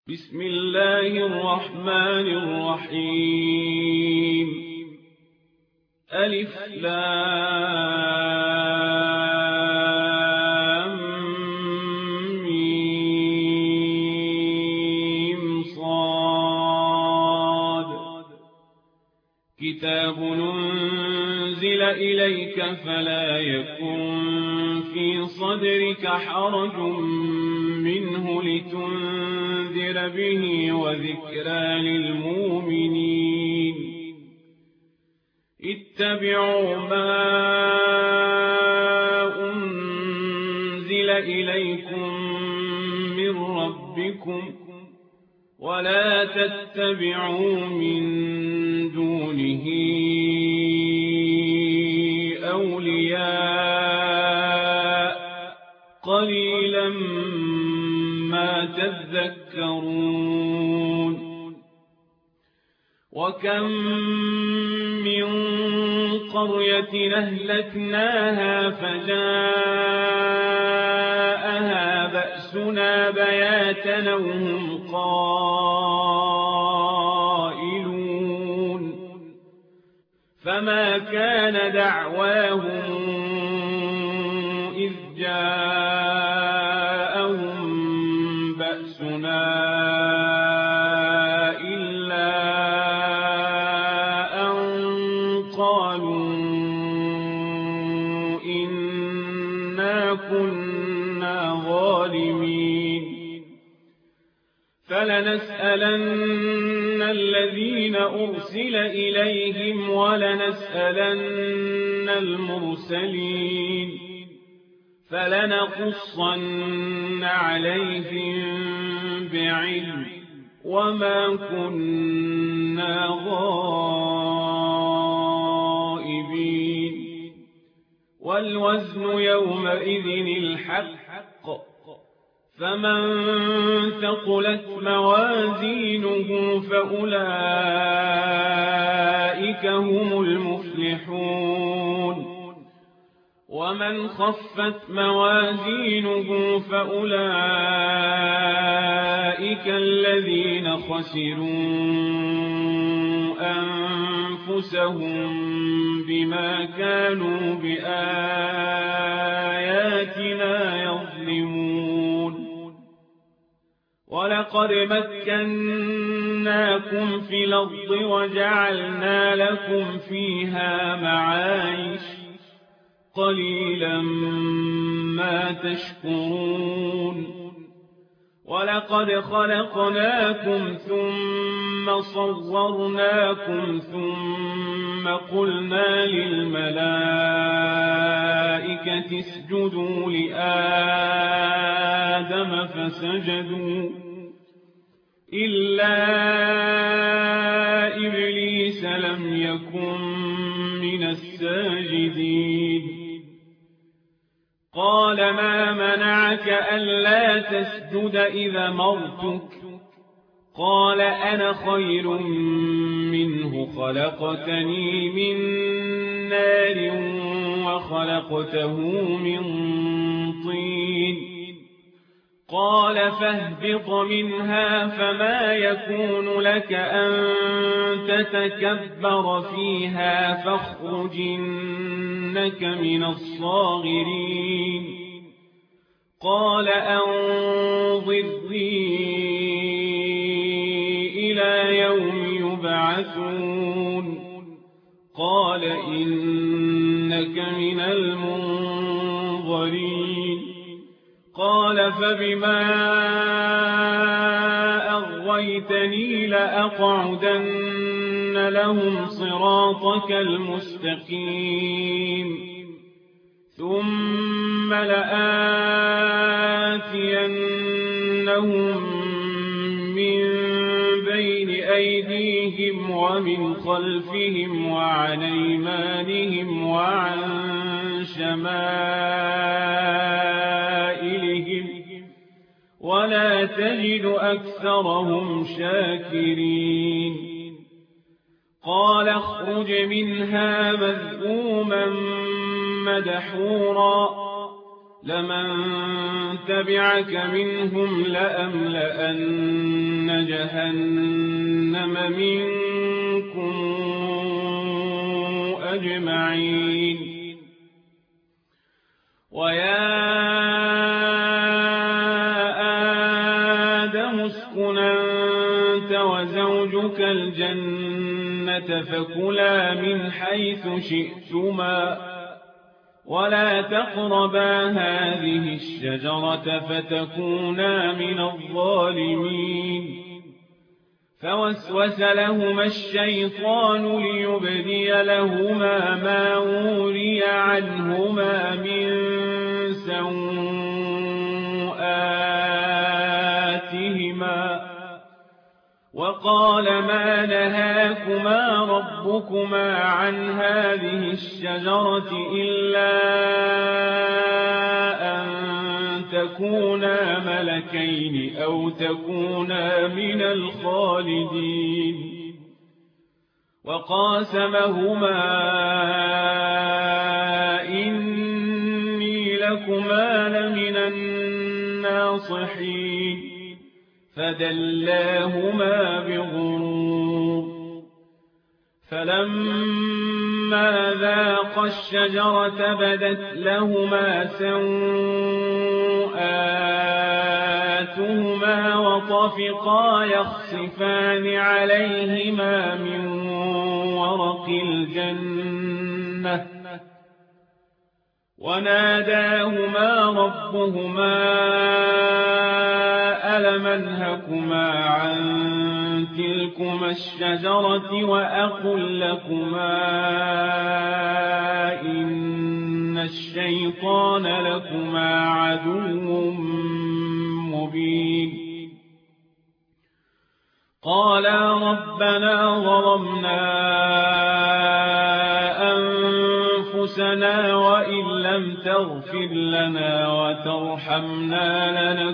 بسم الله الرحمن الرحيم ألف لام ميم صاد كتاب أنزل إليك فلا يكن في صدرك حرج منه لتنذر به وذكرى للمؤمنين اتبعوا ما أنزل إليكم من ربكم ولا تتبعوا من دونه أولياء قليلا ما تذكرون وكم من قرية أهلكناها فجاءها بأسنا بياتا وهم قائلون فما كان دعواهم إذ جاءهم بأسنا إلا أن قالوا إنا كنا ظالمين فلنسألن الذين أرسل إليهم ولنسألن المرسلين فلنقصن عليهم بعلم وما كنا غائبين والوزن يومئذ الحق فمن ثقلت موازينه فأولئك هم المفلحون ومن خفت موازينه فأولئك الذين خسروا أنفسهم بما كانوا بآياتنا يظلمون ولقد مكناكم في الأرض وجعلنا لكم فيها معايش قليلا ما تشكرون ولقد خلقناكم ثم صورناكم ثم قلنا للملائكة اسجدوا لآدم فسجدوا إلا إبليس لم يكن من الساجدين قال ما منعك ألا تسجد إذا مرتك قال أنا خير منه خلقتني من نار وخلقته من طين قال فاهبط منها فما يكون لك أن تتكبر فيها فاخرج إنك من الصاغرين قال أنظرني إلى يوم يبعثون قال إنك من المنظرين قال فبما أغويتني لأقعدن لهم صراطك المستقيم ثم لآتينهم من بين أيديهم ومن خلفهم وعن أيمانهم وعن شمائلهم ولا تجد أكثرهم شاكرين قال اخرج منها مذءوما مدحورا لمن تبعك منهم لأملأن جهنم منكم أجمعين ويا آدم اسكن أنت وزوجك الجنة فكلا من حيث شئتما ولا تقربا هذه الشجرة فتكونا من الظالمين فوسوس لهما الشيطان ليبدي لهما ما وري عنهما من سوآتهما وقال ما نهاكما ربكما عن هذه الشجرة إلا أن تكونا ملكين أو تكونا من الخالدين وقاسمهما إني لكما لمن الناصحين فدلاهما بغرور فلما ذاقا الشجرة بدت لهما سوآتهما وطفقا يخصفان عليهما من ورق الجنة وناداهما ربهما ألم أنهكما عن تلكما الشجرة وأقل لكما إن الشيطان لكما عدو مبين قالا ربنا ظلمنا أنفسنا وإن لم تغفر لنا وترحمنا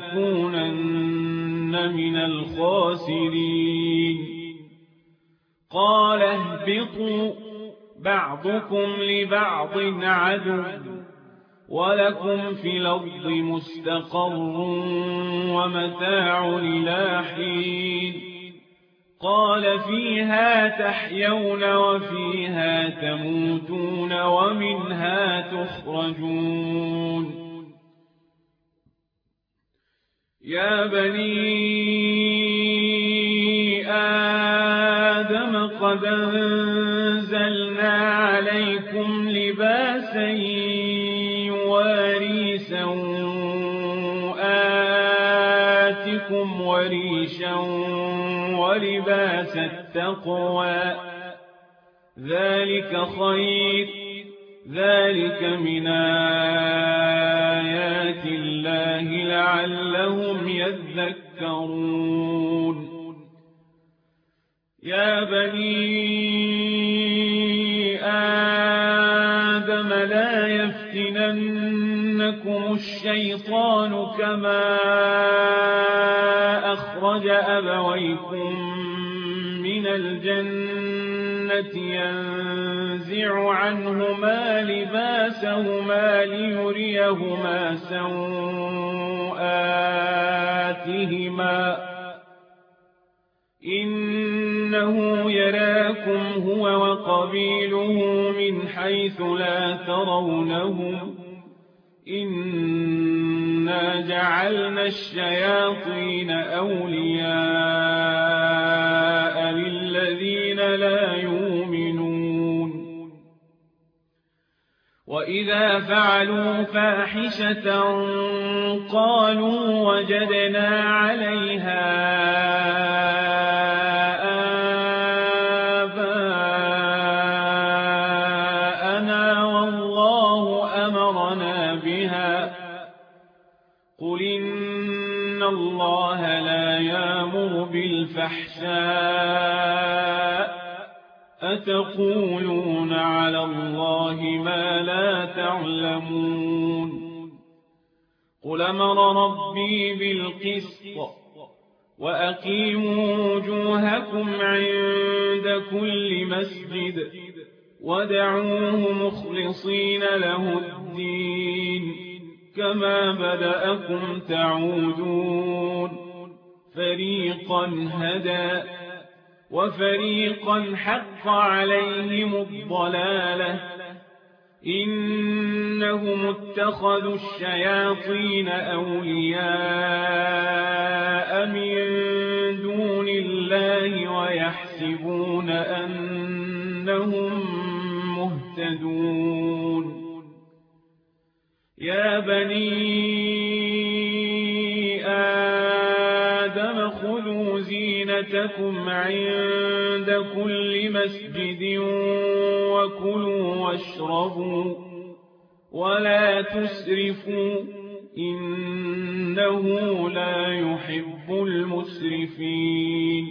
لنكونن من الخاسرين قال اهبطوا بعضكم لبعض عدو ولكم في الأرض مستقر ومتاع إلى حين قال فيها تحيون وفيها تموتون ومنها تخرجون يا بني آدم قد أنزلنا عليكم لباسا يواري سوآتكم وريشا ولباس التقوى ذلك خير ذلك من آيات الله لعلهم يذكرون يا بني آدم لا يفتننكم الشيطان كما أخرج أبويكم من الجنة ينزع عنهما لباسهما ليريهما سوآتهما إنه يراكم هو وقبيله من حيث لا ترونهم إنا جعلنا الشياطين أولياء للذين لا يؤمنون وإذا فعلوا فاحشة قالوا وجدنا عليها آباءنا والله أمرنا بها قل إن الله لا يأمر بالفحشاء أتقولون على الله ما لا تعلمون قل أمر ربي بالقسط وأقيموا وجوهكم عند كل مسجد ودعوه مخلصين له الدين كما بدأكم تعودون فريقا هدى وفريقا حق عليهم الضلالة إنهم اتخذوا الشياطين أولياء من دون الله ويحسبون أنهم مهتدون يا بني آدم خذوا زينتكم عند كل مسجد وكلوا واشربوا ولا تسرفوا إنه لا يحب المسرفين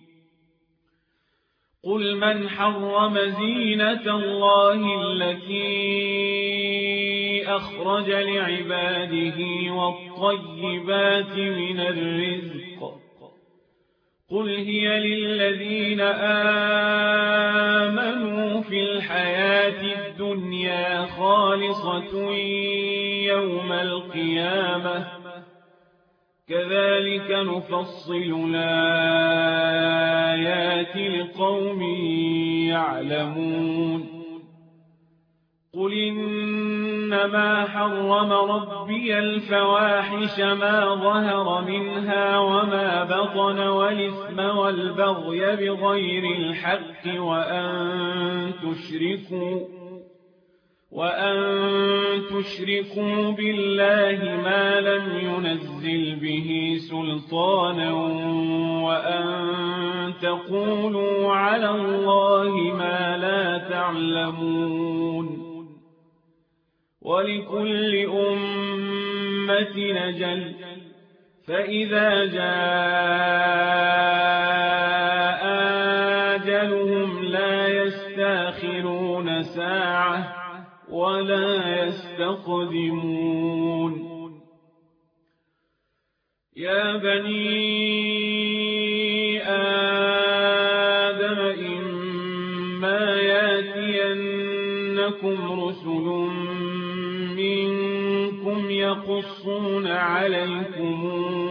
قل من حرم زينة الله التي أخرج لعباده والطيبات من الرزق قل هي للذين آمنوا في الحياة الدنيا خالصة يوم القيامة كذلك نفصل الآيات لقوم يعلمون قل إنما حرم ربي الفواحش ما ظهر منها وما بطن والإثم والبغي بغير الحق وأن تشركوا بالله ما لم ينزل به سلطانا وأن تقولوا على الله ما لا تعلمون ولكل أمة أجل فإذا جاء أجلهم لا يستأخرون ساعة ولا يستقدمون يا بني آدم إما يأتينكم رسل منكم يقصون عليكم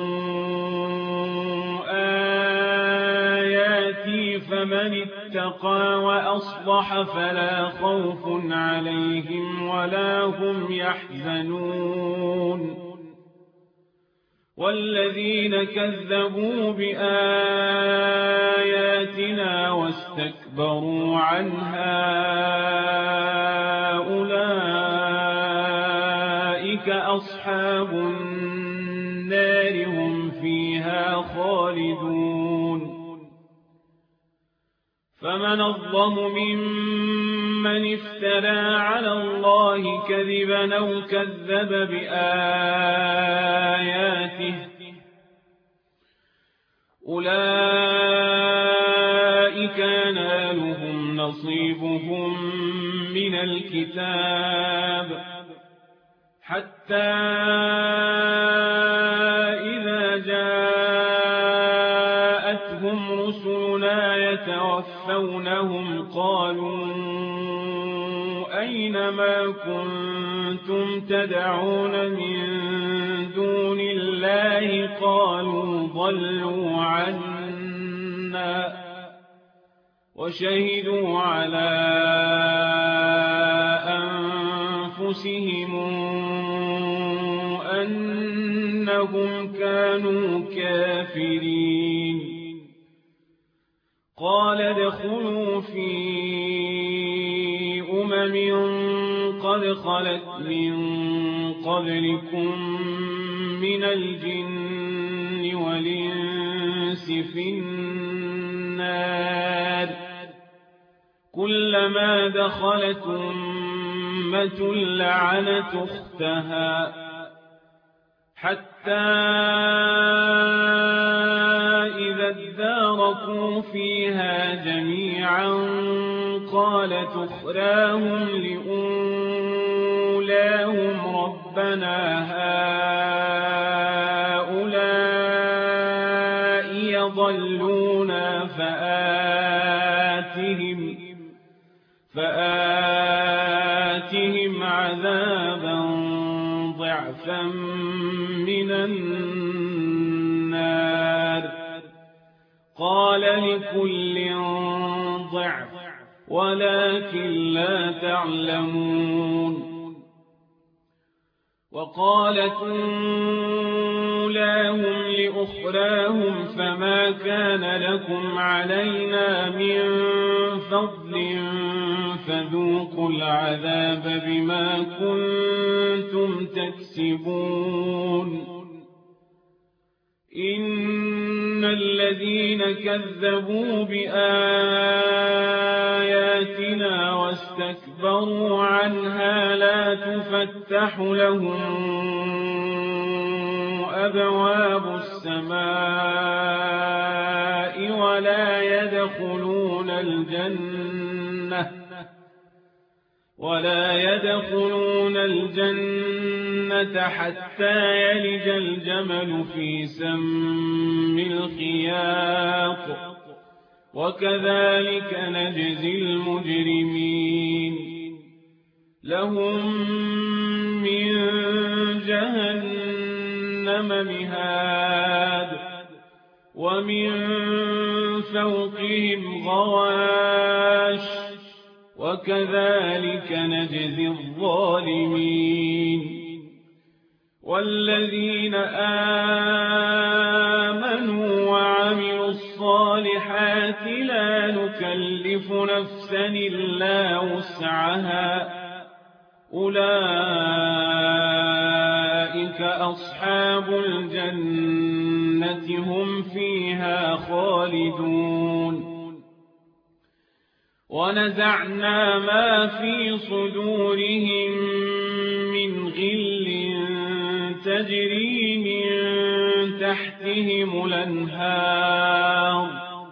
آياتي فمن اتقى وأصلح فلا خوف عليهم ولا هم يحزنون والذين كذبوا بآياتنا واستكبروا عنها أولئك أصحاب النار هم فيها خالدون فمن أظلم ممن افترى على الله كذبا أو كذب بآياته أولئك ينالهم نصيبهم من الكتاب حتى إذا جاءتهم رسلنا يتوفونهم قالوا أين ما كنتم تدعون من دون الله قالوا ضلوا عنا وشهدوا على أنفسهم أنهم كانوا كافرين قال ادخلوا في قد خلت من قبلكم من الجن والإنس في النار كلما دخلت أمة لعنت أختها حتى إذا اداركوا فيها جميعا قالت أخراهم لأولاهم ربنا هؤلاء يضلونا فآتهم عذابا ضعفا ضعفا من النار. قال لكل ضعف ولكن لا تعلمون. وقالت أولاهم لأخراهم فما كان لكم علينا من فضل فذوقوا العذاب بما كنتم تكسبون. إن الذين كذبوا بآياتنا واستكبروا عنها لا تفتح لهم أبواب السماء ولا يدخلون الجنة حتى يلج الجمل في سم الخياط وكذلك نجزي المجرمين. لهم من جهنم مهاد ومن فوقهم غواش وكذلك نجزي الظالمين. والذين آمنوا وعملوا الصالحات لا نكلف نفسا إلا وسعها أولئك أصحاب الجنة هم فيها خالدون. ونزعنا ما في صدورهم من غل تجري من تحتهم الأنهار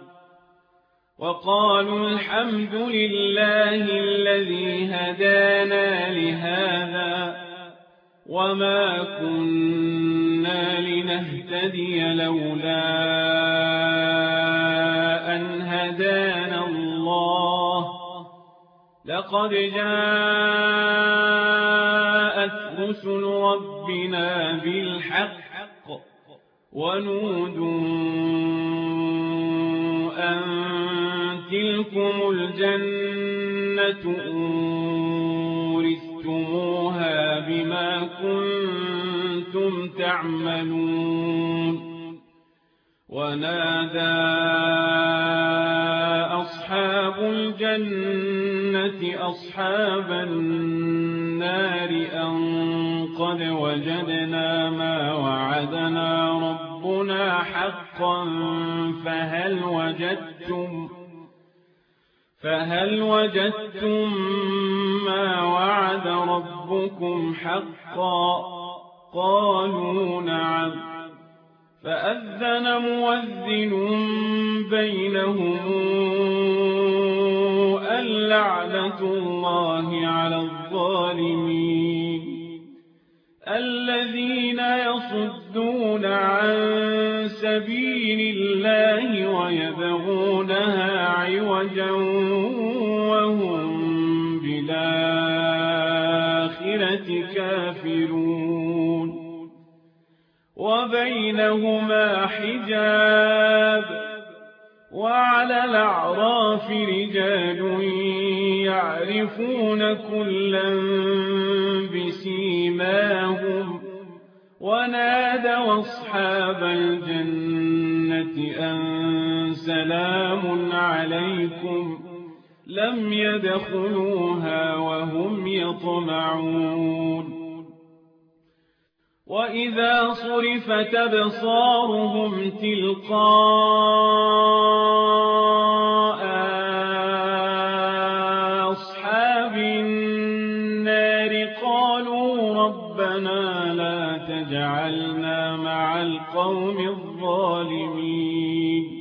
وقالوا الحمد لله الذي هدانا لهذا وما كنا لنهتدي لولا أن هدانا الله لقد جاءت رسل ربنا بالحق ونودوا أن تلكم الجنة أورثتموها بما كنتم تعملون. ونادى أصحاب الجنة أصحاب النار أن قد وجدنا ما وعدنا ربنا حقا فهل وجدتم ما وعد ربكم حقا؟ قالوا نعم. فأذن مؤذن بينهم اللعنة الله على الظالمين الذين يصدون عن سبيل الله ويبغونها عوجا وهم بالآخرة كافرون. وبينهما حجاب وعلى الأعراف رجال يعرفون كلا بسيماهم ونادوا أصحاب الجنة أن سلام عليكم لم يدخلوها وهم يطمعون. وإذا صرفت أبصارهم تلقاء أصحاب النار قالوا ربنا لا تجعلنا مع القوم الظالمين.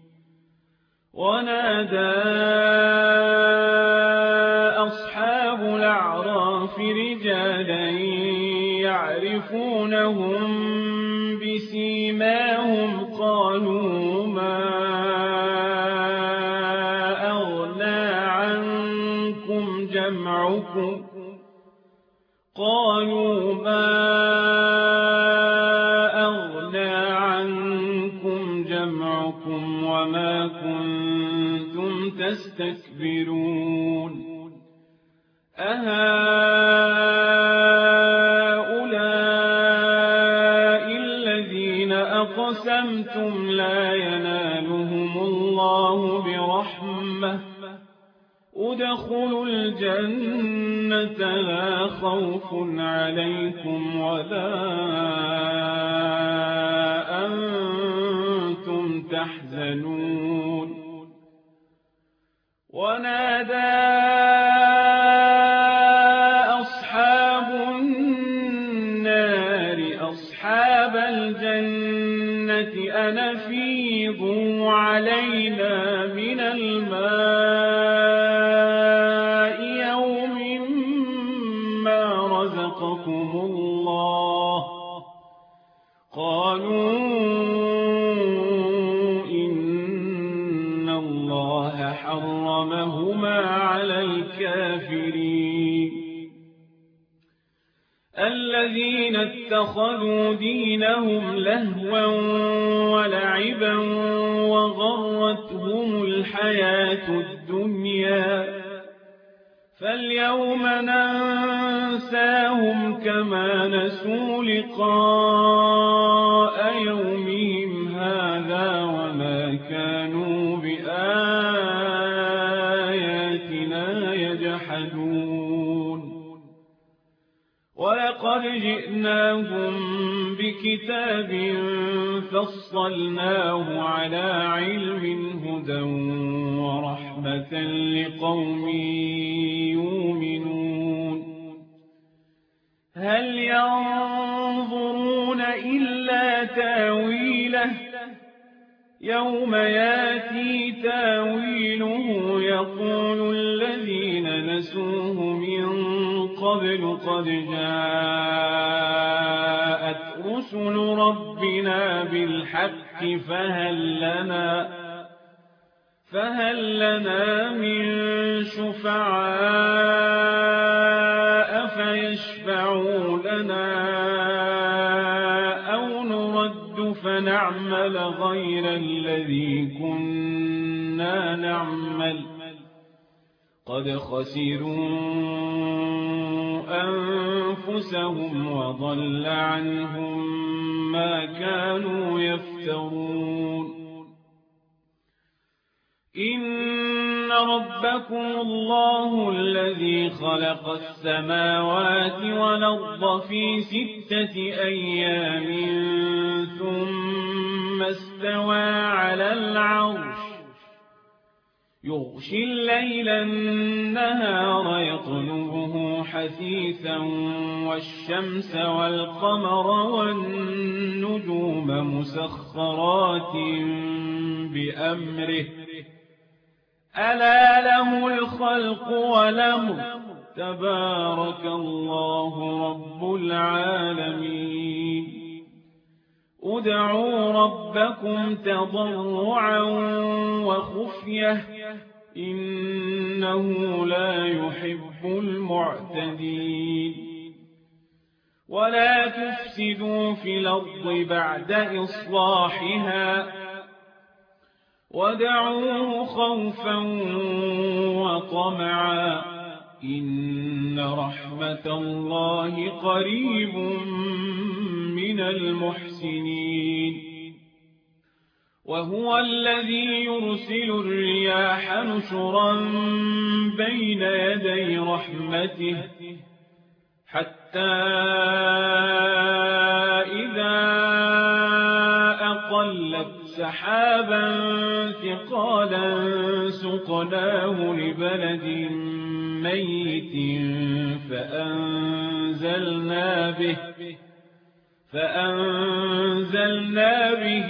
ونادى أصحاب الأعراف رجالا يعرفونهم بسيماهم قالوا ما أغنى عنكم جمعكم قالوا ما ربكم وما كنتم تستكبرون أهؤلاء الذين أقسمتم لا ينالهم الله برحمة ادخلوا الجنة لا خوف عليكم ولا أنتم تحزنون ونادى أصحاب النار أصحاب الجنة أن أفيضوا علينا من الماء يوم ما رزقكم الله قالوا إن الله حرمهما على الكافرين الذين اتخذوا دينهم لهوا ولعبا وغرتهم الحياة الدنيا فاليوم ننساهم كما نسوا لقاء يومهم هذا وما كانوا بآياتنا يجحدون ولقد جئناهم بكتاب فصلناه على علم هدى ورحمة لقوم يؤمنون هل ينظرون إلا تاويله يوم ياتي تاويله يقول الذين نسوه من قبل قد جاءت رسل ربنا بالحق فهل لنا من شفعاء فيشفعوا لنا أو نرد فنعمل غير الذي كنا نعمل قد خسروا أنفسهم وضل عنهم ما كانوا يفترون إن ربكم الله الذي خلق السماوات والأرض في 6 أيام ثم استوى على العرش يغشي الليل النهار يطلبه حثيثا والشمس والقمر والنجوم مسخرات بأمره ألا له الخلق والأمر تبارك الله رب العالمين ادعوا ربكم تضرعا وخفية إنه لا يحب المعتدين ولا تفسدوا في الأرض بعد إصلاحها ودعوه خوفا وطمعا إن رحمة الله قريب من المحسنين وهو الذي يرسل الرياح نشرا بين يدي رحمته حتى إذا أقلت سحابا ثقالا سقناه لبلد ميت فأنزلنا به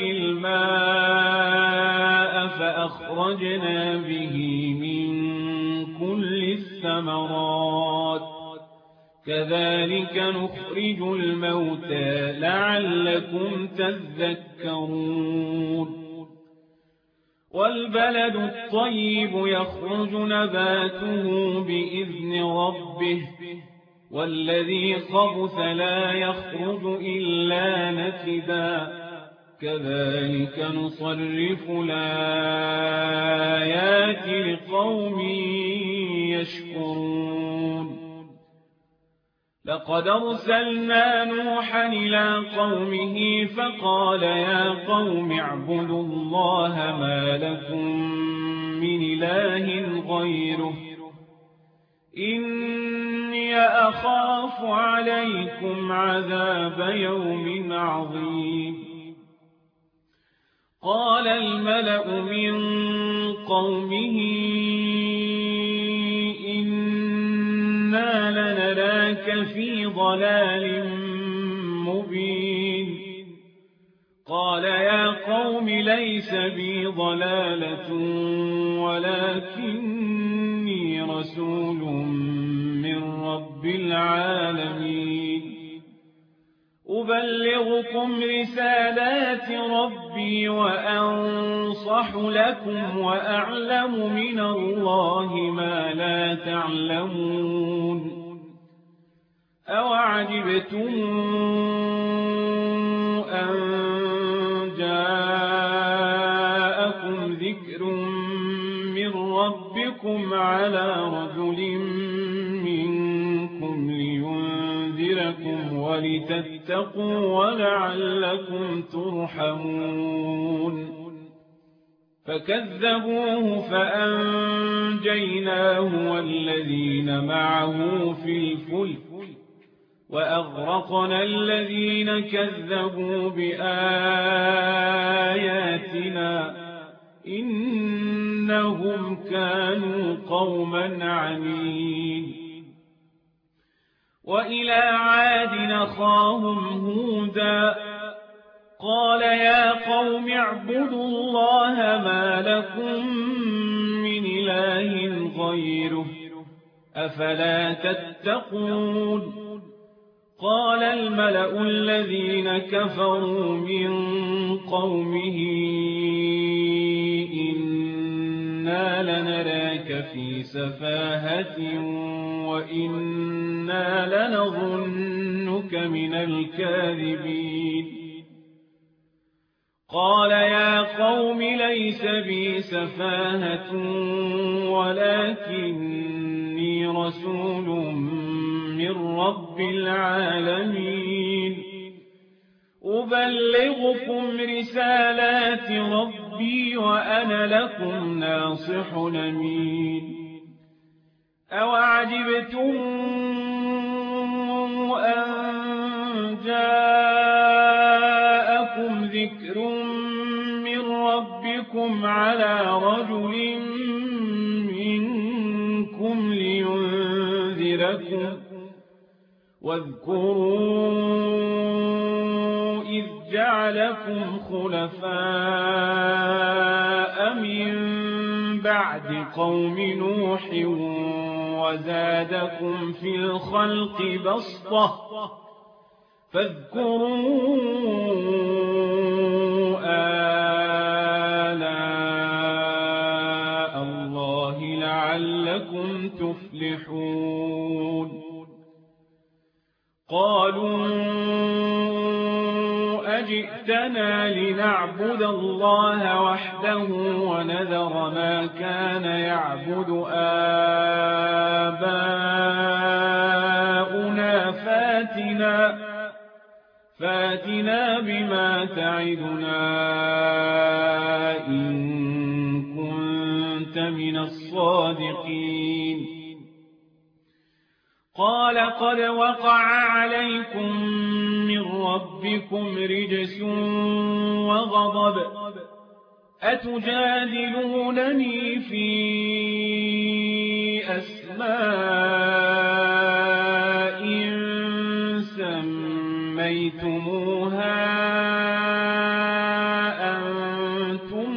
الماء فأخرجنا به من كل الثمرات كذلك نخرج الموتى لعلكم تذكرون والبلد الطيب يخرج نباته بإذن ربه والذي خبث لا يخرج إلا نكدا كذلك نصرف الآيات لقوم يشكرون لقد أرسلنا نوحا إلى قومه فقال يا قوم اعبدوا الله ما لكم من إله غيره إني أخاف عليكم عذاب يوم عظيم قال الملأ من قومه إنا لنراك في ضلال مبين قال يا قوم ليس بي ضلالة ولكني رسول من رب العالمين أبلغكم رسالات ربي وأنصح لكم وأعلم من الله ما لا تعلمون أوعجبتم أن جاءكم ذكر من ربكم على رجل منكم لينذركم ولتتقوا ولعلكم ترحمون فكذبوه فأنجيناه والذين معه في الفلك وأغرقنا الذين كذبوا بآياتنا إنهم كانوا قوما عمين وإلى عاد أخاهم هودا قال يا قوم اعبدوا الله ما لكم من إله غيره أفلا تتقون قال الملأ الذين كفروا من قومه إنا لنراك في سفاهة وإنا لنظنك من الكاذبين قال يا قوم ليس بي سفاهة ولكني رسول من رب العالمين أبلغكم رسالات ربي وأنا لكم ناصح أمين أوعجبتم أن جاءكم ذكر من ربكم على رجل منكم لينذركم واذكروا إذ جعلكم خلفاء من بعد قوم نوح وزادكم في الخلق بسطة فاذكروا آلاء الله لعلكم تفلحون قالوا أجئتنا لنعبد الله وحده ونذر ما كان يعبد آباؤنا فاتنا بما تعدنا إن كنت من الصادقين قال قد وقع عليكم من ربكم رجس وغضب أتجادلونني في أسماء سميتموها أنتم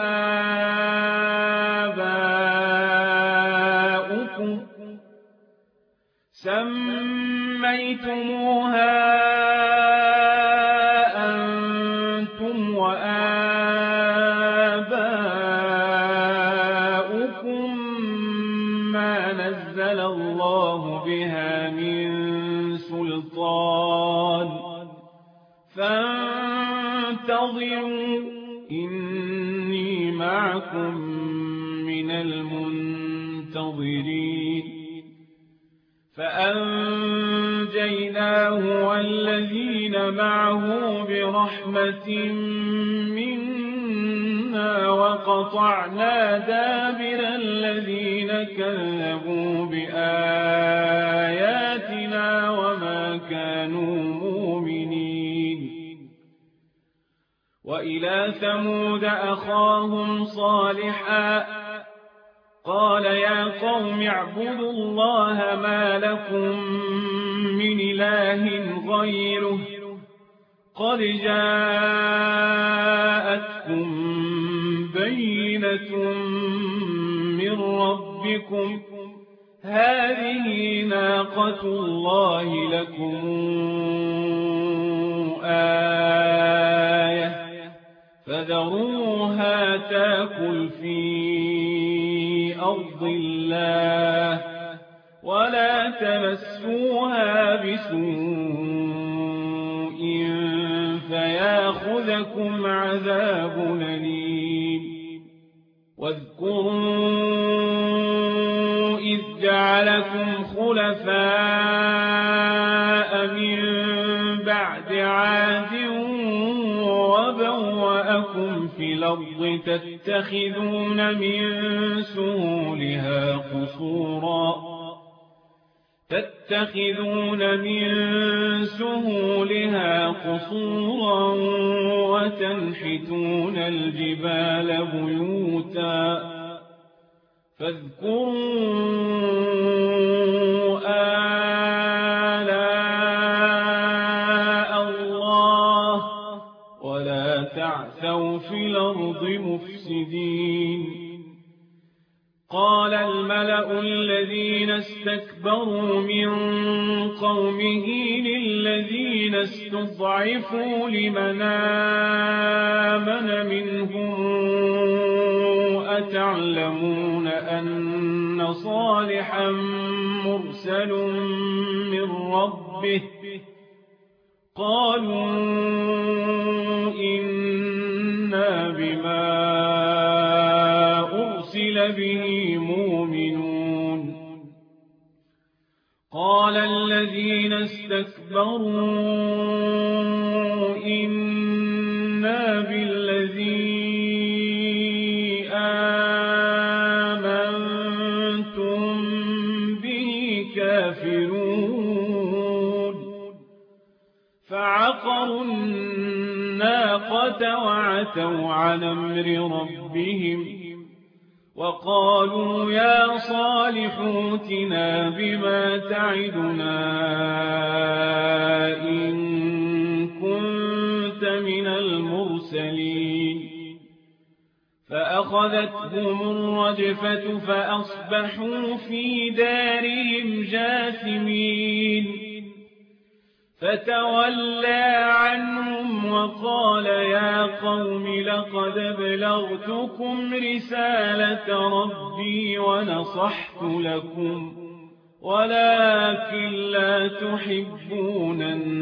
وآباؤكم ما نزل الله بها من سلطان فانتظروا فانتظروا إني معكم من المنتظرين فأنجيناه والذين معه برحمة منا وقطعنا دابر الذين كذبوا بآياتنا وما كانوا مؤمنين وإلى ثمود أخاهم صالحا قال يا قوم اعبدوا الله ما لكم من إله غيره قد جاءتكم بينة من ربكم هذه ناقة الله لكم آية فذروها تاكل في أرض الله ولا تمسوها بسوء فياخذكم عذاب أليم واذكروا إذ جعلكم خلفاء من بعد عاد وبوأكم في الأرض تتخذون من سهولها قصورا وتنحتون الجبال بيوتا فاذكروا آلاء الله ولا تعثوا في الأرض مفسدين قال الملأ الذين استكبروا من قومه للذين استضعفوا لمن آمن منهم أتعلمون أن صالحا مرسل من ربه قالوا إنا بما أرسل به مؤمنون قال الذين استكبروا إنا بالذي آمنتم به كافرون فعقروا الناقة وعتوا عن أمر ربهم وقالوا يا صالح ائتنا بما تعدنا إن كنت من المرسلين فأخذتهم الرجفة فأصبحوا في دارهم جاثمين فتولى عنهم وقال يا قوم لقد أبلغتكم رسالة ربي ونصحت لكم ولكن لا تحبون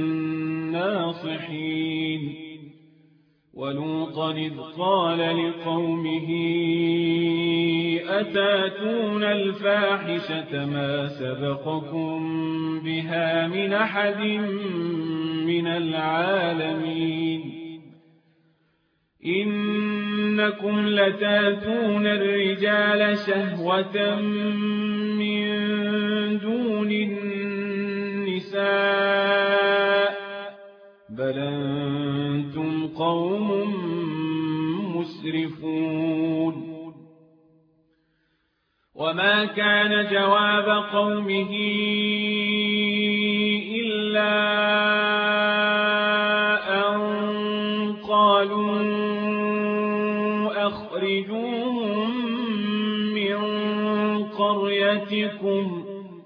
الناصحين ولوطا إذ قال لقومه أتاتون الفاحشة ما سبقكم بها من أحد من العالمين إنكم لتاتون الرجال شهوة من دون النساء بل أنتم قوم مسرفون وما كان جواب قومه إلا أن قالوا أخرجوهم من قريتكم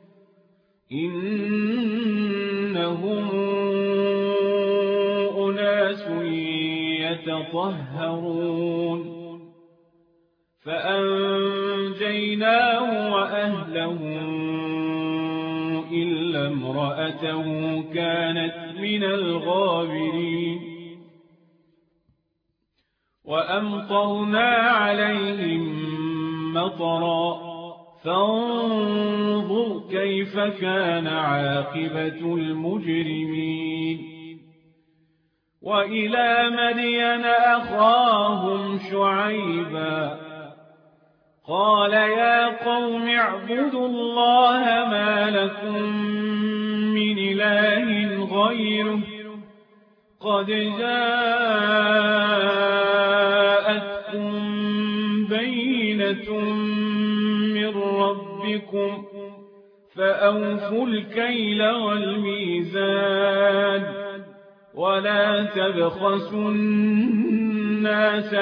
إنهم أناس يتطهرون فأنجيناه وأهله إلا امرأته كانت من الغابرين وأمطرنا عليهم مطرا فانظر كيف كان عاقبة المجرمين وإلى مدين أخاهم شعيبا قال يا قوم اعبدوا الله ما لكم من إله غيره قد جاءتكم بينة من ربكم فأوفوا الكيل والميزان ولا تبخسوا الناس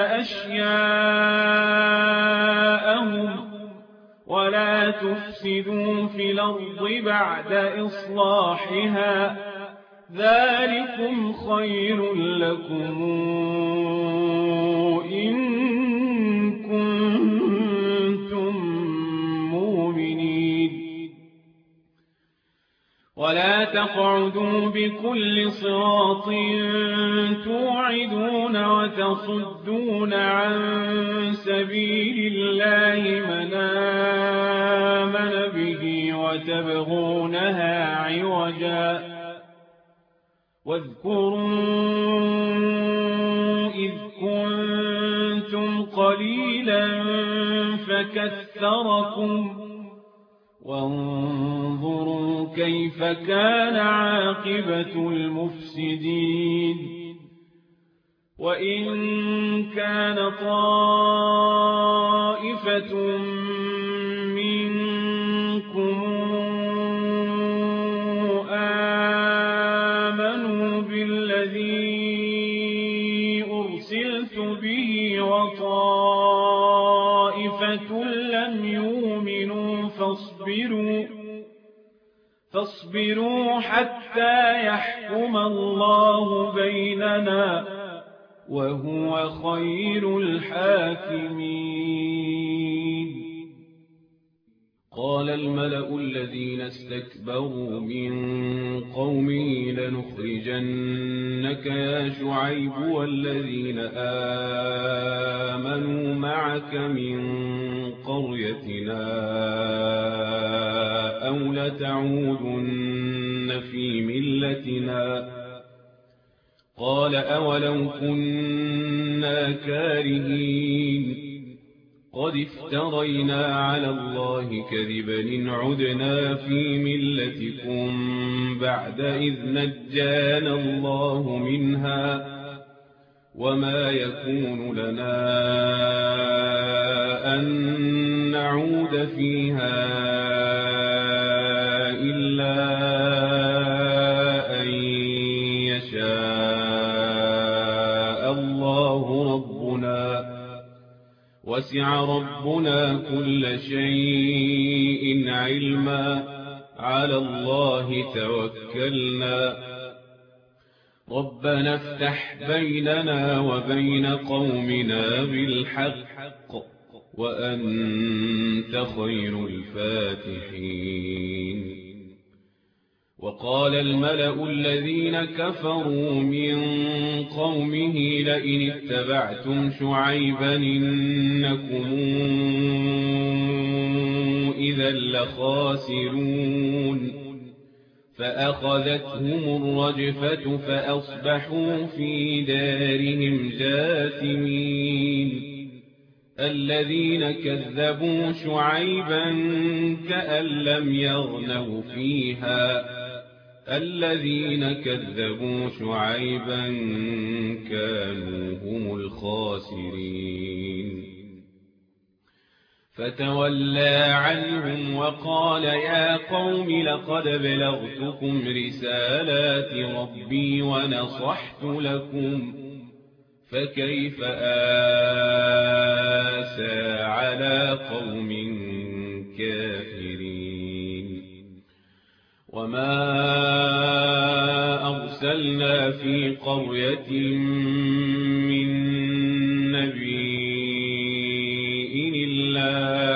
أشياءهم ولا تفسدوا في الأرض بعد إصلاحها ذلكم خير لكم إن كنتم مؤمنين ولا تقعدوا بكل صراط توعدون وتصدون عن سبيل الله من آمن به وتبغونها عوجا واذكروا إذ كنتم قليلا فكثركم وانظروا كيف كان عاقبة المفسدين وإن كان طائفة منكم آمنوا بالذي أرسلت به وطائفة لم يؤمنوا فاصبروا حتى يحكم الله بيننا وهو خير الحاكمين قال الملأ الذين استكبروا من قومه لنخرجنك يا شعيب والذين آمنوا معك من قريتنا أو لتعودن في ملتنا قال أولو كنا كارهين قد افترينا على الله كذبا إن عدنا في ملتكم بعد إذ نجانا الله منها وما يكون لنا أن نعود فيها إلا أن يشاء الله ربنا وسع ربنا كل شيء علما على الله توكلنا ربنا افتح بيننا وبين قومنا بالحق وأنت خير الفاتحين وقال الملأ الذين كفروا من قومه لئن اتبعتم شعيبا إنكم إذا لخاسرون فأخذتهم الرجفة فأصبحوا في دارهم جاثمين الذين كذبوا شعيبا كأن لم يغنوا فيها الذين كذبوا شعيبا كانوا هم الخاسرين فتولى عنهم وقال يا قوم لقد بلغتكم رسالات ربي ونصحت لكم فكيف آسى على قوم كافرين وما أرسلنا في قرية من نبي إلا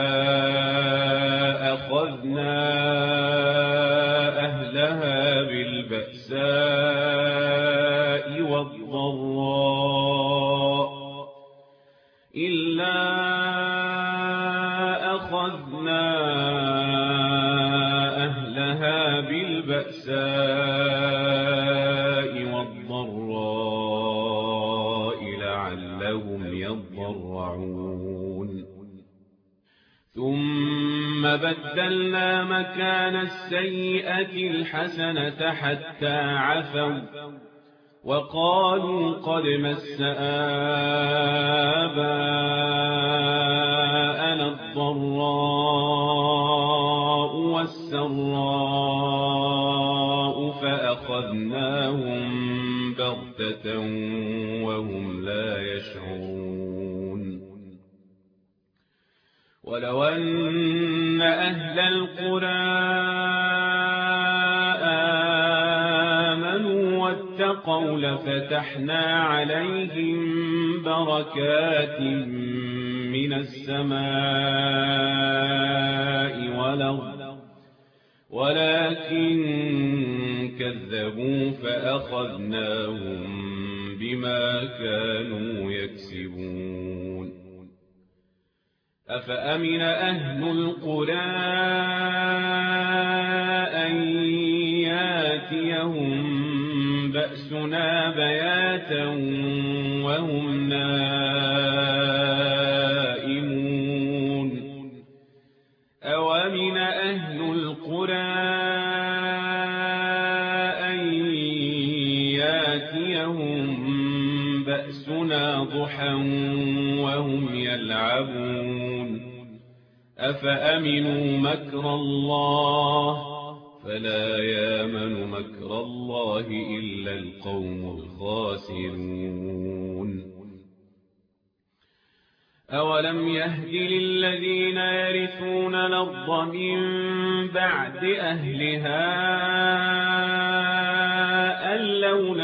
أخذنا أهلها بالبأساء والضراء يفرحون ثم بدلنا مكان السيئة الحسنة حتى عفوا وقالوا قد مس آباءنا الضراء والسراء فأخذناهم بغتة وهم لا يشعرون ولو أن أهل القرى آمنوا واتقوا لفتحنا عليهم بركات من السماء والأرض ولكن كذبوا فأخذناهم بما كانوا يكسبون أفأمن أهل القرى أن ياتيهم بأسنا بياتا وهم نائمون أومن أهل القرى أن ياتيهم بأسنا ضحى وهم يلعبون أفأمنوا مكر الله فلا يامن مكر الله إلا القوم الخاسرون أولم يهد للذين يرثون الأرض من بعد أهلها أن لو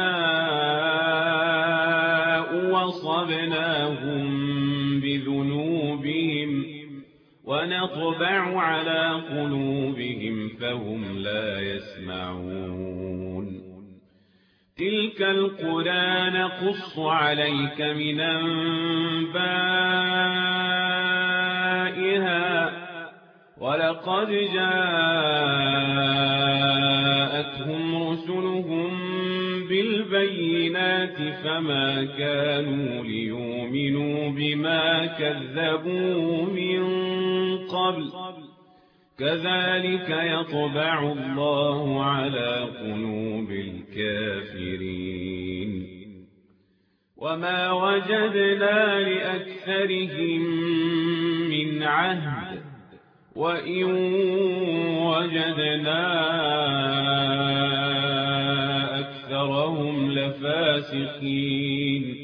نشاء وصبناهم بذنوبهم ونطبع على قلوبهم فهم لا يسمعون تلك القرى نقص عليك من أنبائها ولقد جاءتهم رسلهم بالبينات فما كانوا ليؤمنوا بما كذبوا من قبل كذلك يطبع الله على قلوب الكافرين وما وجدنا لأكثرهم من عهد وإن وجدنا أكثرهم لفاسقين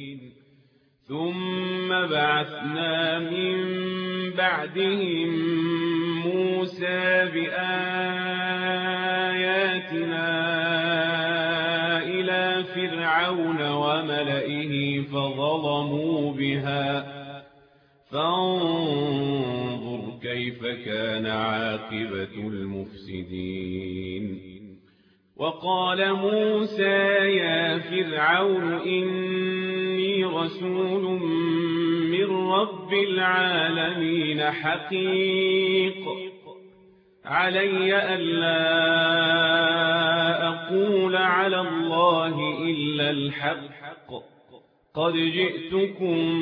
ثم بعثنا من بعدهم موسى بآياتنا إلى فرعون وملئه فظلموا بها فانظر كيف كان عاقبة المفسدين وقال موسى يا فرعون إني رسول من رب العالمين حقيق علي ألا أقول على الله إلا الحق قد جئتكم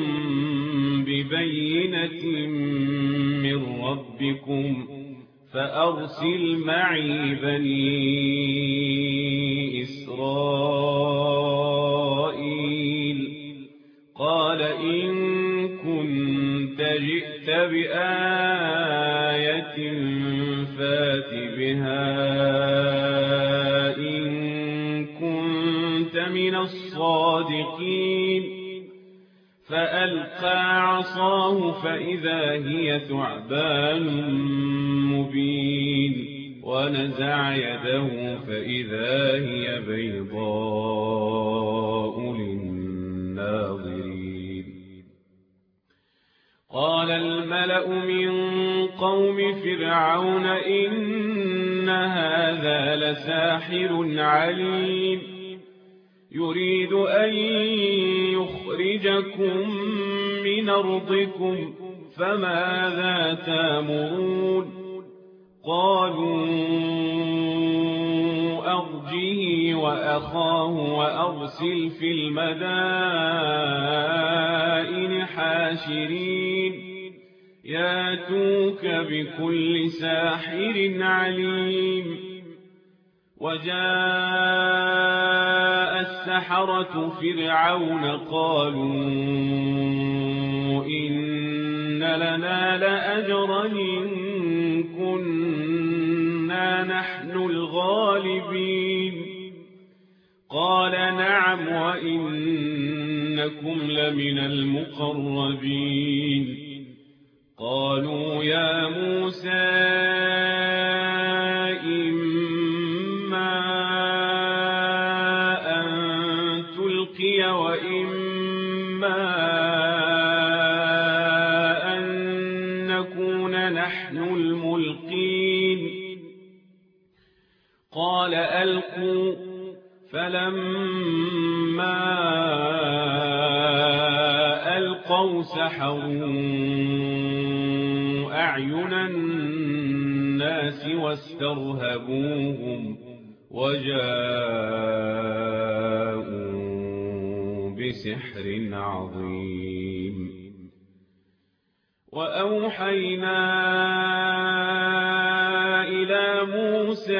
ببينة من ربكم فأرسل معي بني إسرائيل قال إن كنت جئت بآية فات بها إن كنت من الصادقين فألقى عصاه فإذا هي ثعبان مبين ونزع يده فإذا هي بيضاء للناظرين قال الملأ من قوم فرعون إن هذا لساحر عليم يريد أن يخرجكم من أرضكم فماذا تأمرون قالوا أرجه وأخاه وأرسل في المدائن حاشرين ياتوك بكل ساحر عليم وجاء السحرة فرعون قالوا إن لنا لأجرا إن كنا نحن الغالبين قال نعم وإنكم لمن المقربين قالوا يا موسى إما أن تلقي وإما أن نكون نحن الملقين قال ألقوا فلما ألقوا سحروا أعين الناس واسترهبوهم وجاءوا بسحر عظيم وأوحينا إلى موسى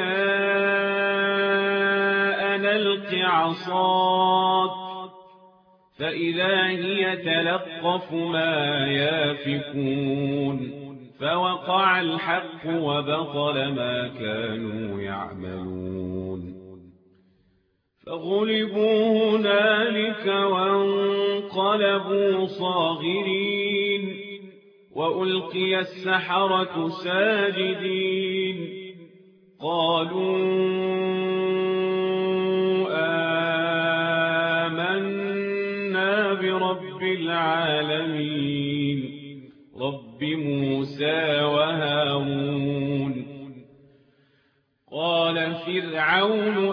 أن ألق عصاك فإذا هي تلقف ما يافكون فوقع الحق وبطل ما كانوا يعملون فغلبوا هنالك وانقلبوا صاغرين وألقي السحرة ساجدين قالوا آمنا برب العالمين رب موسى وهارون قال فرعون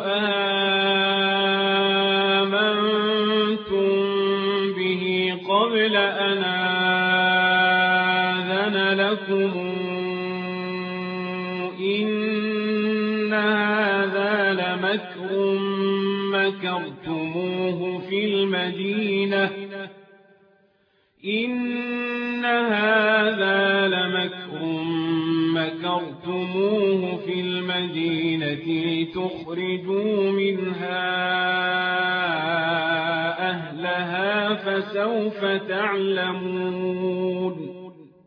آمنتم به قبل أن آذن لكم إن هذا لمكر مكرتموه في المدينة إن هذا لمكر مكرتموه في المدينة لتخرجوا منها أهلها فسوف تعلمون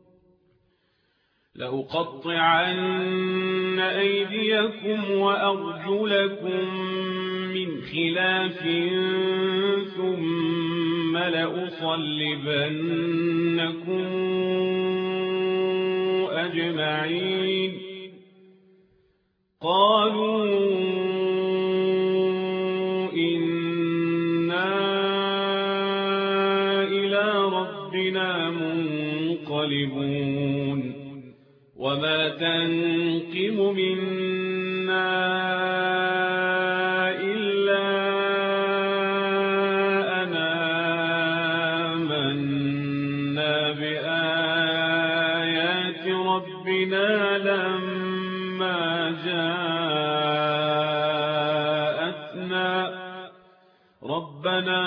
لأقطعن أيديكم وأرجلكم من خلاف ثم لأصلبنكم أجمعين قالوا إنا إلى ربنا منقلبون وما تنقم منا إلا أن آمنا بآيات ربنا لما جاءتنا ربنا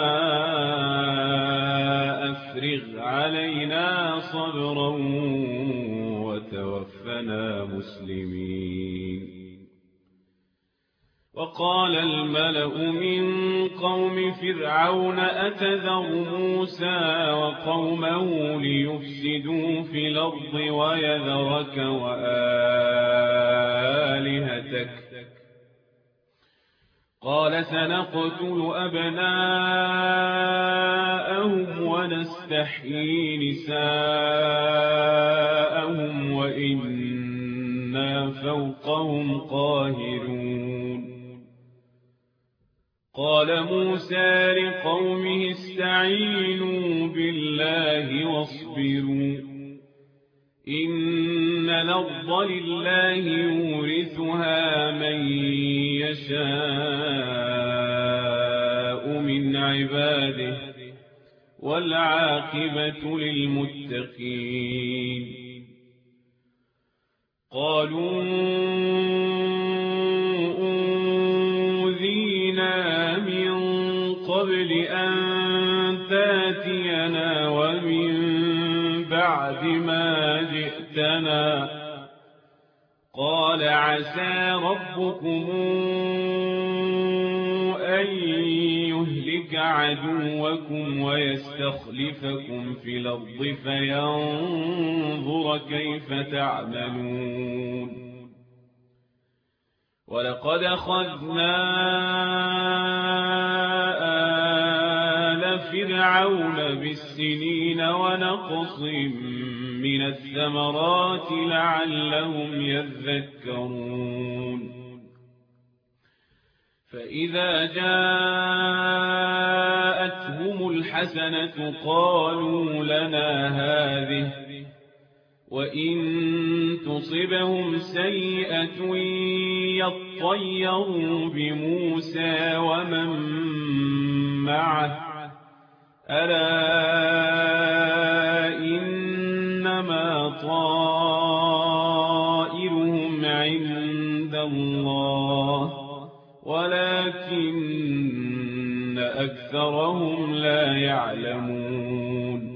أفرغ علينا صبرا وتوفنا مسلمين وقال الملأ من قوم فرعون أتذر موسى وقومه ليفسدوا في الأرض ويذرك وآلهتك قال سنقتل أبناءهم ونستحيي نساءهم وإنا فوقهم قاهرون قال موسى لقومه استعينوا بالله واصبروا إن الأرض لله يورثها من يشاء من عباده والعاقبة للمتقين قالوا بعد ما جئتنا قال عسى ربكم أن يهلك عدوكم ويستخلفكم في الأرض فينظر كيف تعملون ولقد أخذنا آل فرعون بالسنين ونقص من الثمرات لعلهم يذكرون فإذا جاءتهم الحسنة قالوا لنا هذه وإن تصبهم سيئة يطيروا بموسى ومن معه ألا إنما طائرهم عند الله ولكن أكثرهم لا يعلمون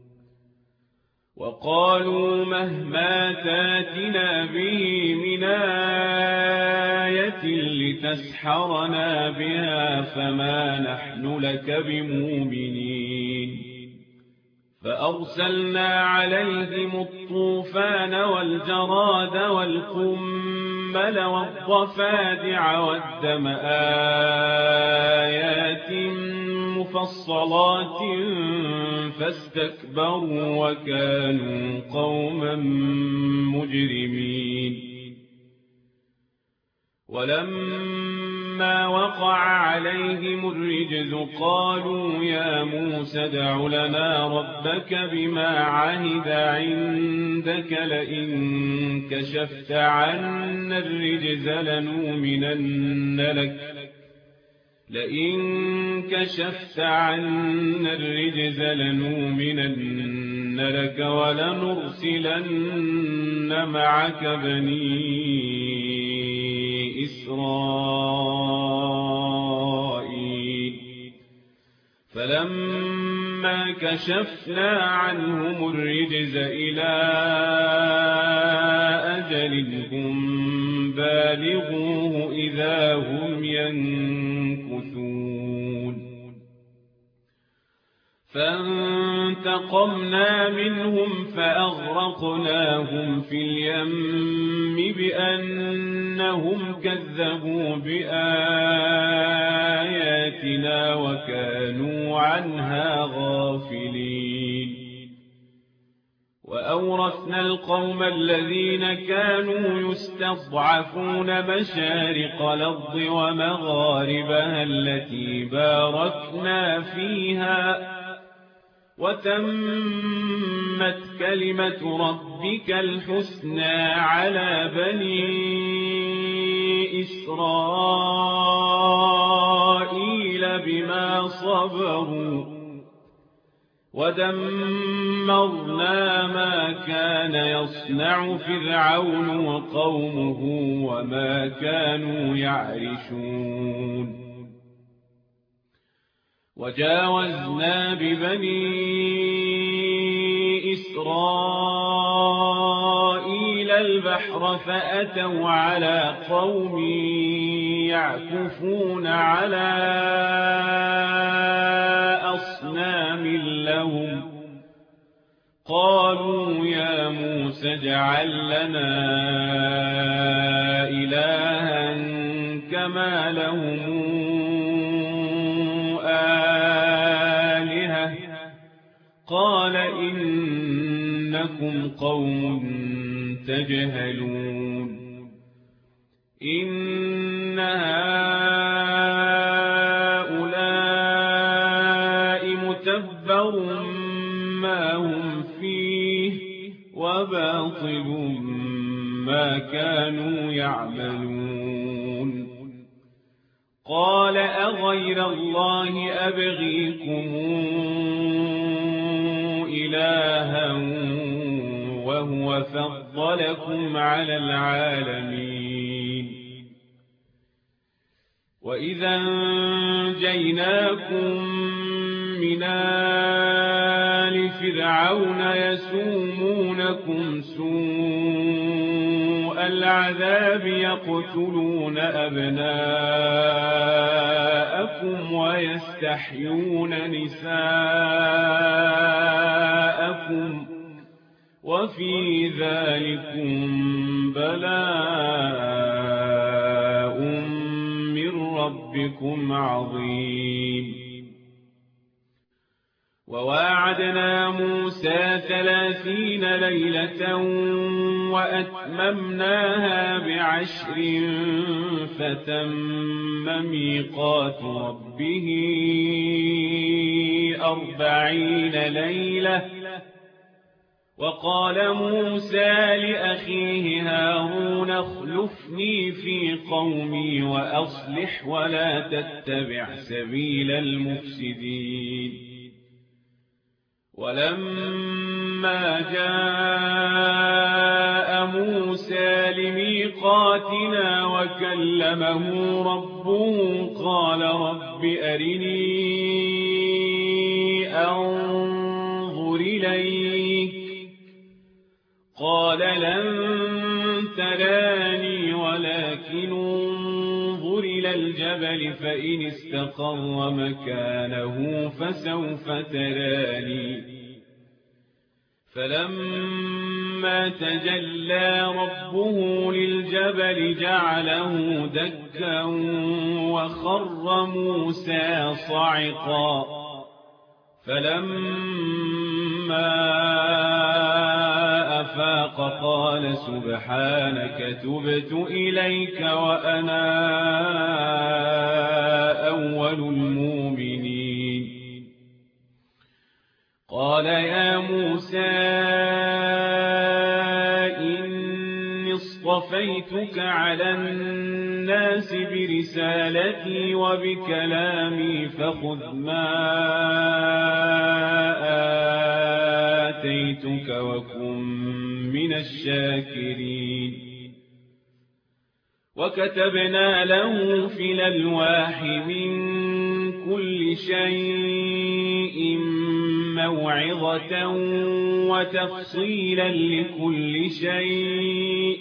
وقالوا مهما تاتنا به من آية لتسحرنا بها فما نحن لك بمؤمنين فأرسلنا عليهم الطوفان والجراد والقمل والضفادع والدم آيات مفصلات فاستكبروا وكانوا قوما مجرمين ولما وقع عليهم الرجز قالوا يا موسى ادع لنا ربك بما عهد عندك لئن كشفت عنا الرجز لنؤمنن لك ولنرسلن معك بني إسرائيل فلما كشفنا عنهم الرجز إلى أجل هم بالغوه إذا هم ينكثون فانتقمنا منهم فأغرقناهم في اليم بأنهم كذبوا بآياتنا وكانوا عنها غافلين وأورثنا القوم الذين كانوا يستضعفون مشارق الأرض ومغاربها التي باركنا فيها وتمت كلمة ربك الحسنى على بني إسرائيل بما صبروا ودمرنا ما كان يصنع فرعون وقومه وما كانوا يعرشون وجاوزنا ببني إسرائيل البحر فأتوا على قوم يعكفون على أصنام لهم قالوا يا موسى اجعل لنا إلها كما لهم آلهة قال إنكم قوم تجهلون إن هؤلاء متبر ما هم فيه وباطل ما كانوا يعملون قال أغير الله أبغيكم إلها وهو فضلكم على العالمين وإذا أنجيناكم من آل آلِ فِرْعَوْنَ يَسُومُونَكُمْ سُوءَ الْعَذَابِ يَقْتُلُونَ أَبْنَاءَكُمْ وَيَسْتَحْيُونَ نِسَاءَكُمْ وَفِي ذَلِكُمْ بَلَاءٌ مِّن رَّبِّكُمْ عَظِيمٌ. وواعدنا موسى 30 ليلة وأتممناها ب10 فتم ميقات ربه 40 ليلة. وقال موسى لأخيه هارون اخلفني في قومي وأصلح ولا تتبع سبيل المفسدين. ولما جاء موسى لميقاتنا وكلمه ربه قال رب أرني أنظر إليك قال لن تراني ولكن انظر إلى الجبل فإن استقر مكانه فسوف تراني. فلما تجلى ربه للجبل جعله دكا وخر موسى صعقا. فلما أفاق قال سبحانك تبت إليك وأنا أول المؤمنين. قال يا موسى إني اصطفيتك على الناس برسالتي وبكلامي فخذ ما آتيتك وكن من الشاكرين. وكتبنا له في الألواح من كل شيء موعظة وتفصيلا لكل شيء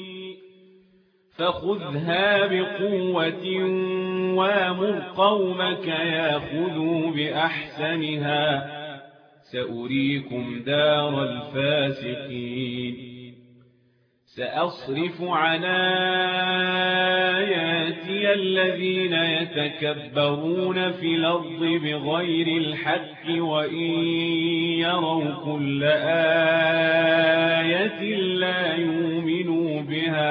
فخذها بقوة وامر قومك ياخذوا بأحسنها سأريكم دار الفاسقين. سأصرف عن آياتي الذين يتكبرون في الأرض بغير الحق وإن يروا كل آية لا يؤمنوا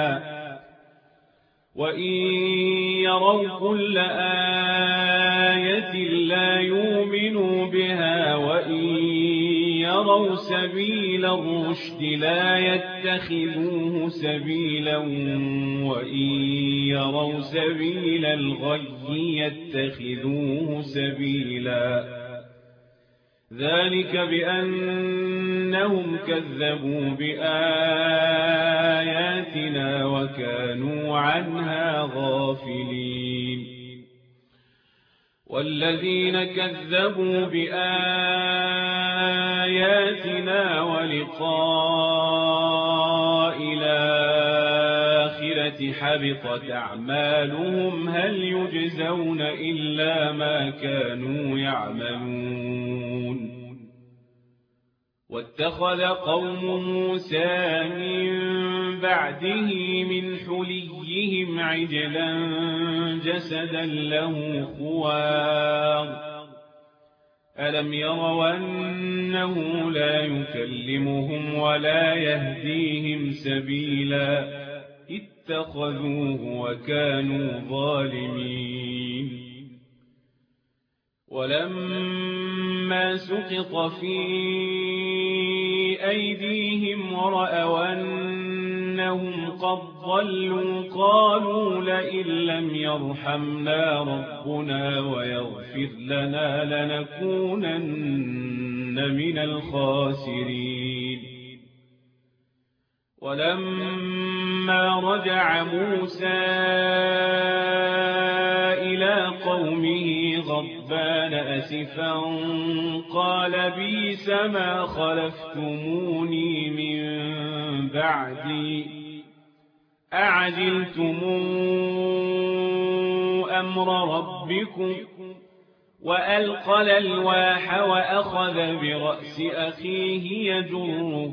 بها وإن يروا سبيل الرشد لا يتخذوه سبيلا وإن يروا سبيل الغي يتخذوه سبيلا. ذلك بأنهم كذبوا بآياتنا وكانوا عنها غافلين. والذين كذبوا بآياتنا ولقاء الآخرة حبطت أعمالهم هل يجزون إلا ما كانوا يعملون. واتخذ قوم موسى من بعده من حليهم عجلا جسدا له خوار. ألم يروا أنه لا يكلمهم ولا يهديهم سبيلا اتخذوه وكانوا ظالمين. ولما سقط في أيديهم ورأوا أنهم قد ضلوا قالوا لئن لم يرحمنا ربنا ويغفر لنا لنكونن من الخاسرين. ولما رجع موسى إلى قومه غضبان أسفا قال بئس ما خلفتموني من بعدي أعجلتم أمر ربكم وألقى الألواح وأخذ برأس أخيه يجره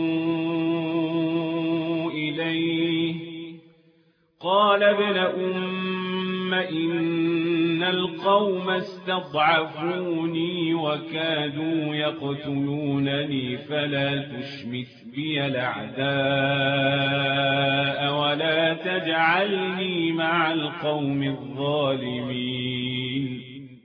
إليه قال ابن أم إن القوم استضعفوني وكادوا يقتلونني فلا تشمت بي الأعداء ولا تجعلني مع القوم الظالمين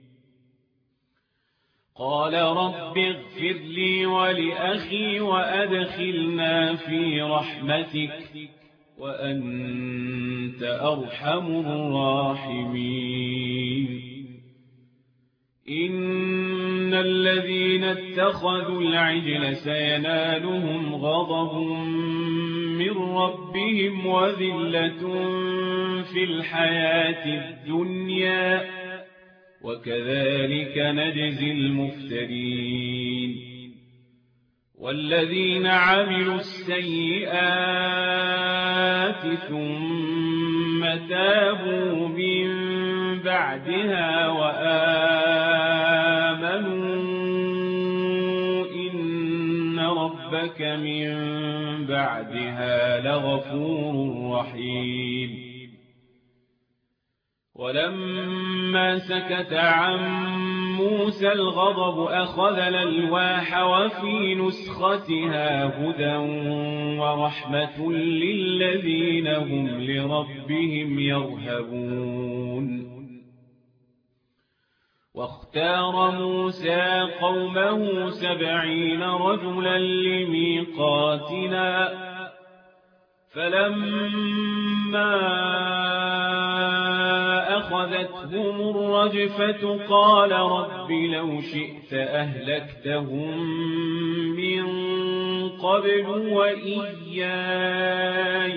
قال رب اغفر لي ولأخي وأدخلنا في رحمتك وأنت أرحم الراحمين إن الذين اتخذوا العجل سينالهم غضب من ربهم وذلة في الحياة الدنيا وكذلك نجزي المفترين والذين عملوا السيئات ثم تابوا من بعدها وآمنوا إن ربك من بعدها لغفور رحيم ولما سكت عن موسى الغضب أخذ الألواح وفي نسختها هدى ورحمة للذين هم لربهم يرهبون واختار موسى قومه 70 رجلا لميقاتنا فلما أخذتهم الرجفة قال رب لو شئت أهلكتهم من قبل وإياي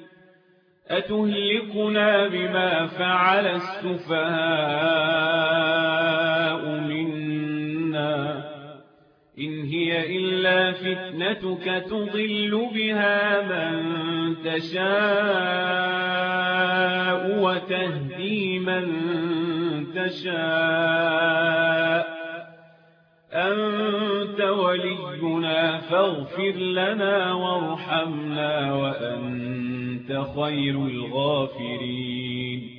أتهلكنا بما فعل السفهاء منا إن هي إلا فتنتك تضل بها من تشاء وتهدي من تشاء أنت ولينا فاغفر لنا وارحمنا وأنت خير الغافرين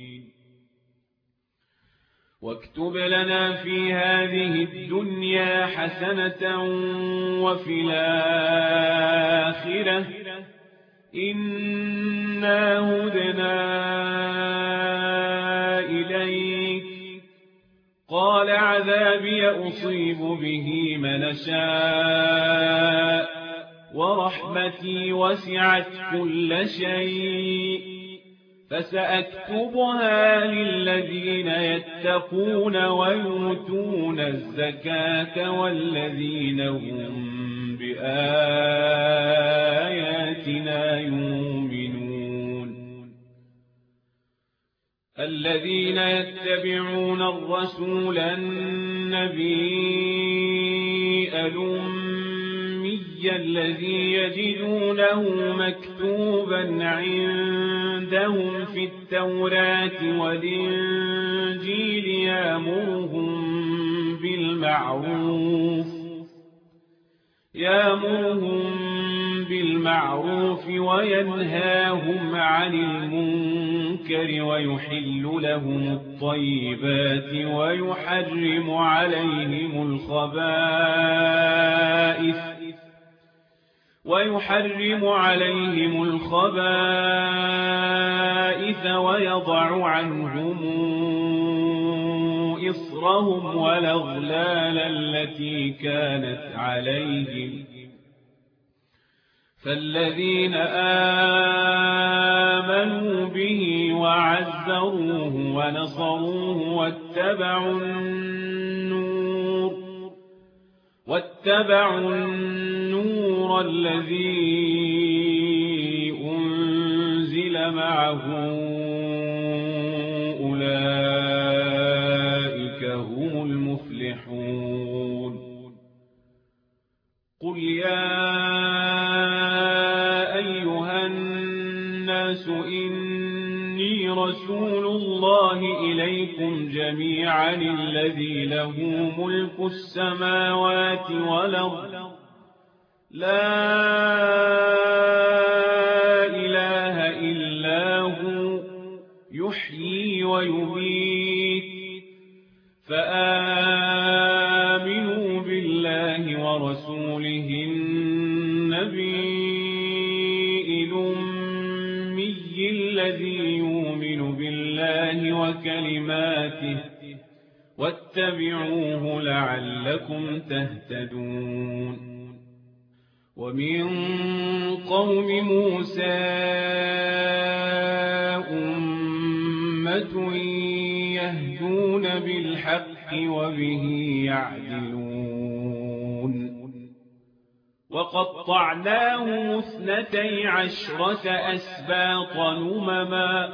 واكتب لنا في هذه الدنيا حسنة وفي الآخرة إنا هدنا إليك قال عذابي أصيب به من شاء ورحمتي وسعت كل شيء فسأكتبها للذين يتقون ويؤتون الزكاة والذين هم بآياتنا يؤمنون الذين يتبعون الرسول النبي الأمي الذي يجدونه مكتوبا عندهم في التوراة والإنجيل يأمرهم بالمعروف وينهاهم عن المنكر ويحل لهم الطيبات ويحرم عليهم الخبائث ويضع عنهم إصرهم والأغلال التي كانت عليهم فالذين آمنوا به وعزروه ونصروه واتبعوا النور الذي أنزل معه أولئك الناس إني رسول الله إليكم جميعا الذي له ملك السماوات والأرض لا إله إلا هو يحيي ويميت فآمنوا بالله ورسوله النبي الأمي الذي يؤمن بالله وكلماته واتبعوه لعلكم تهتدون ومن قوم موسى أمة يهدون بالحق وبه يعدلون وقطعناهم 12 أسباط أمما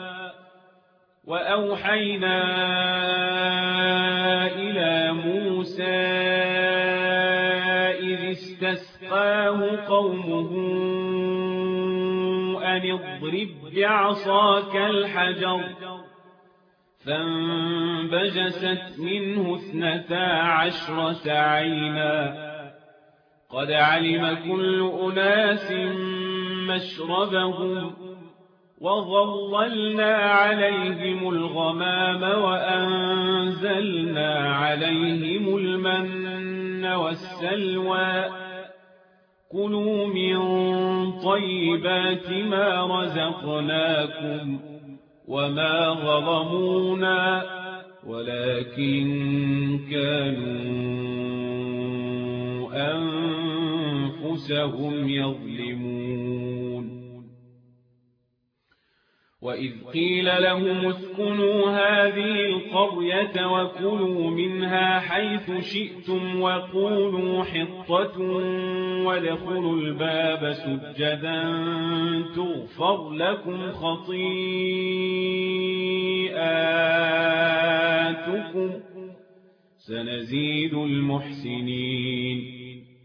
وأوحينا إلى موسى إذ استسقاه قومه أن اضرب بعصاك الحجر فانبجست منه 12 عينا قد علم كل أناس مشربهم وظللنا عليهم الغمام وأنزلنا عليهم المن والسلوى كلوا من طيبات ما رزقناكم وما ظلمونا ولكن كانوا أنفسهم يظلمون وإذ قيل لهم اسكنوا هذه القرية وكلوا منها حيث شئتم وقولوا حطة وادخلوا الباب سجدا تغفر لكم خطيئاتكم سنزيد المحسنين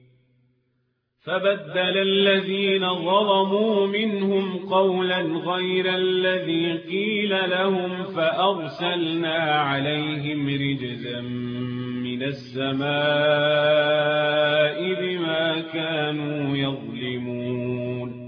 فبدل الذين ظلموا منهم قولا غير الذي قيل لهم فأرسلنا عليهم رجزا من السماء بما كانوا يظلمون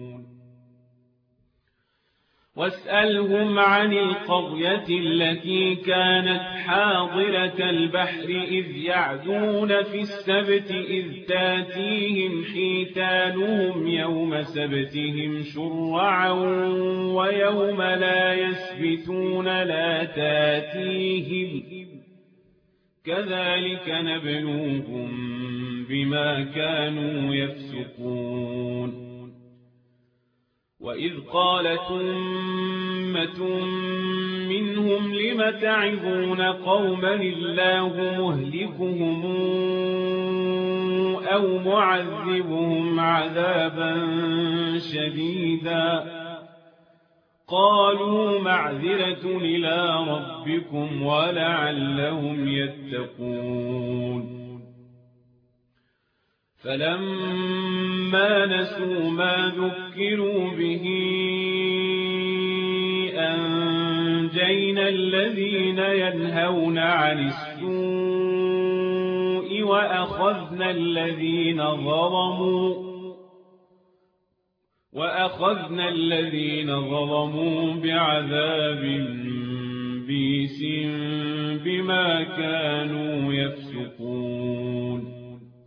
واسألهم عن القرية التي كانت حاضرة البحر إذ يعدون في السبت إذ تاتيهم حيتانهم يوم سبتهم شرعا ويوم لا يسبتون لا تاتيهم كذلك نبلوهم بما كانوا يفسقون وإذ قالت أمة منهم لم تعظون قوما الله مهلكهم أو معذبهم عذابا شديدا قالوا معذرة إلى ربكم ولعلهم يتقون فلما نسوا ما ذكروا به أنجينا الذين ينهون عن السوء وأخذنا الذين ظلموا بعذاب بئيس بما كانوا يفسقون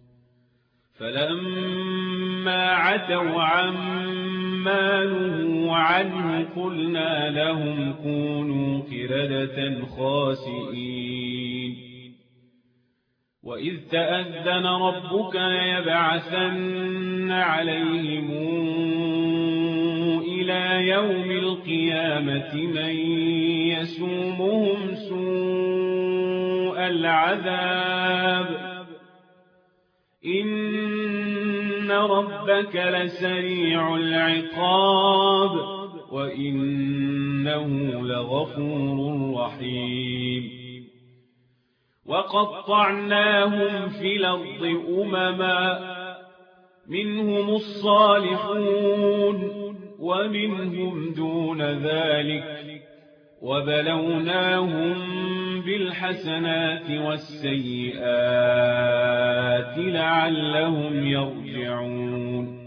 فلما عتوا عما نهوا عنه قلنا لهم كونوا قردة خاسئين وإذ تأذن ربك ليبعثن عليهم إلى يوم القيامة من يسومهم سوء العذاب إن ربك لسريع العقاب وإنه لغفور رحيم وقطعناهم في الأرض أمما منهم الصالحون ومنهم دون ذلك وبلوناهم بالحسنات والسيئات لعلهم يرجعون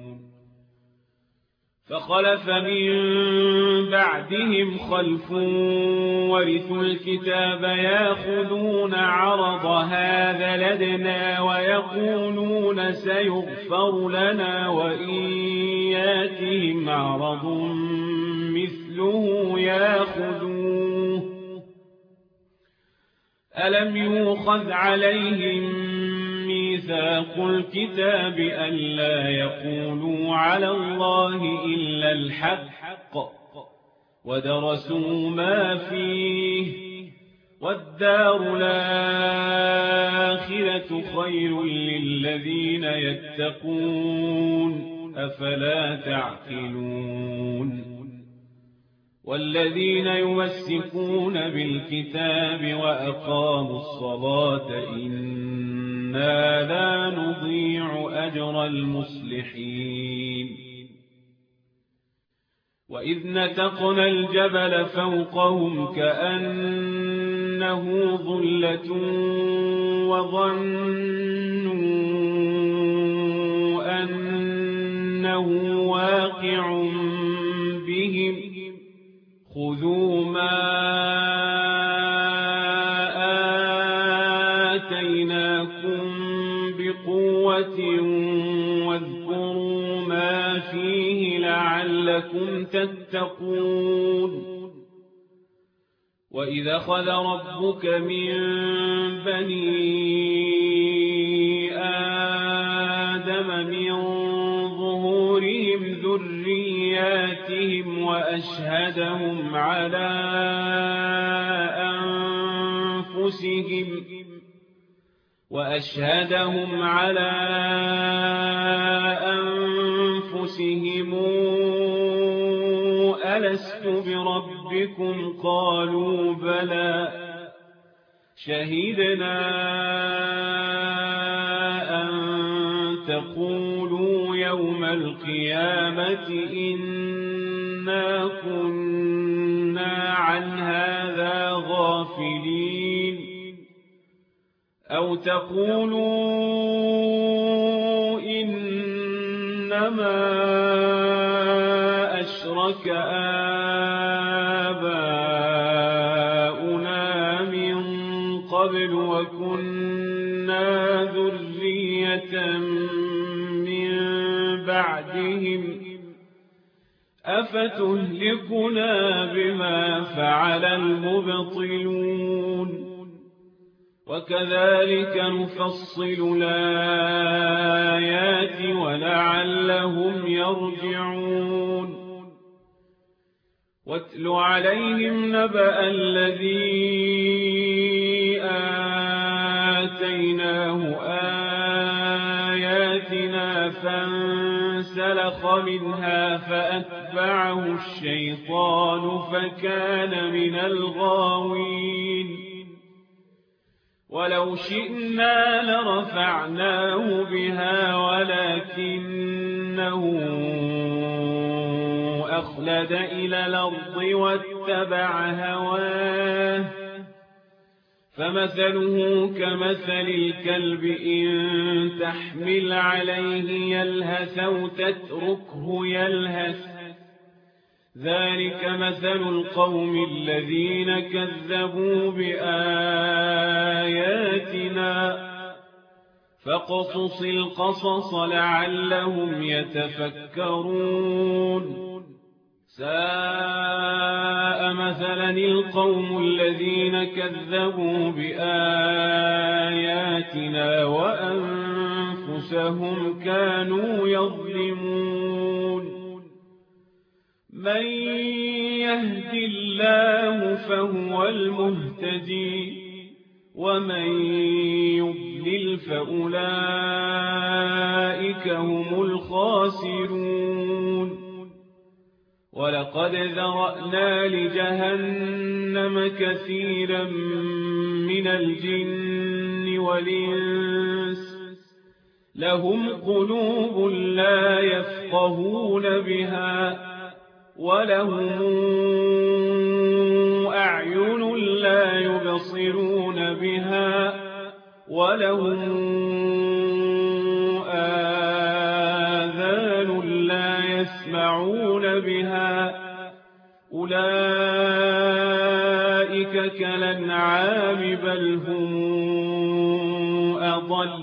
فخلف من بعدهم خلف ورثوا الكتاب ياخذون عرض هذا لدنا ويقولون سيغفر لنا وإن ياتهم عرض مثله ياخذوه ألم يؤخذ عليهم ميثاق الكتاب ألا يقولوا على الله إلا الحق ودرسوا ما فيه والدار الآخرة خير للذين يتقون أفلا تعقلون والذين يمسكون بالكتاب وأقاموا الصلاة إنا لا نضيع أجر المصلحين وإذ نتقنا الجبل فوقهم كأنه ظلة وظنوا أنه واقع بهم خذوا ما آتيناكم بقوة واذكروا ما فيه لعلكم تتقون وإذا أخذ ربك من بني آدم من ظهورهم ذرياتهم وأشهدهم على أنفسهم ألست بربكم قالوا بلى شهدنا أن تقولوا يوم القيامة إنا كنا عن هذا غافلين أو تقولوا إنما أشرك آباؤنا من قبل وكنا ذرية من بعدهم أفتهلكنا بما فعل المبطلون وكذلك نفصل الآيات ولعلهم يرجعون واتل عليهم نبأ الذي آتيناه آياتنا فانسلخ منها فأتبعه الشيطان فكان من الغاوين ولو شئنا لرفعناه بها ولكنه أخلد إلى الأرض واتبع هواه فمثله كمثل الكلب إن تحمل عليه يلهث أو تتركه يلهث ذلك مثل القوم الذين كذبوا بآياتنا فاقصص القصص لعلهم يتفكرون ساء مثلا القوم الذين كذبوا بآياتنا وأنفسهم كانوا يظلمون من يهد الله فهو المهتدي ومن يضلل فأولئك هم الخاسرون ولقد ذرأنا لجهنم كثيرا من الجن والإنس لهم قلوب لا يفقهون بها ولهم أعين لا يبصرون بها ولهم آذان لا يسمعون بها أولئك كالأنعام بل هم أضل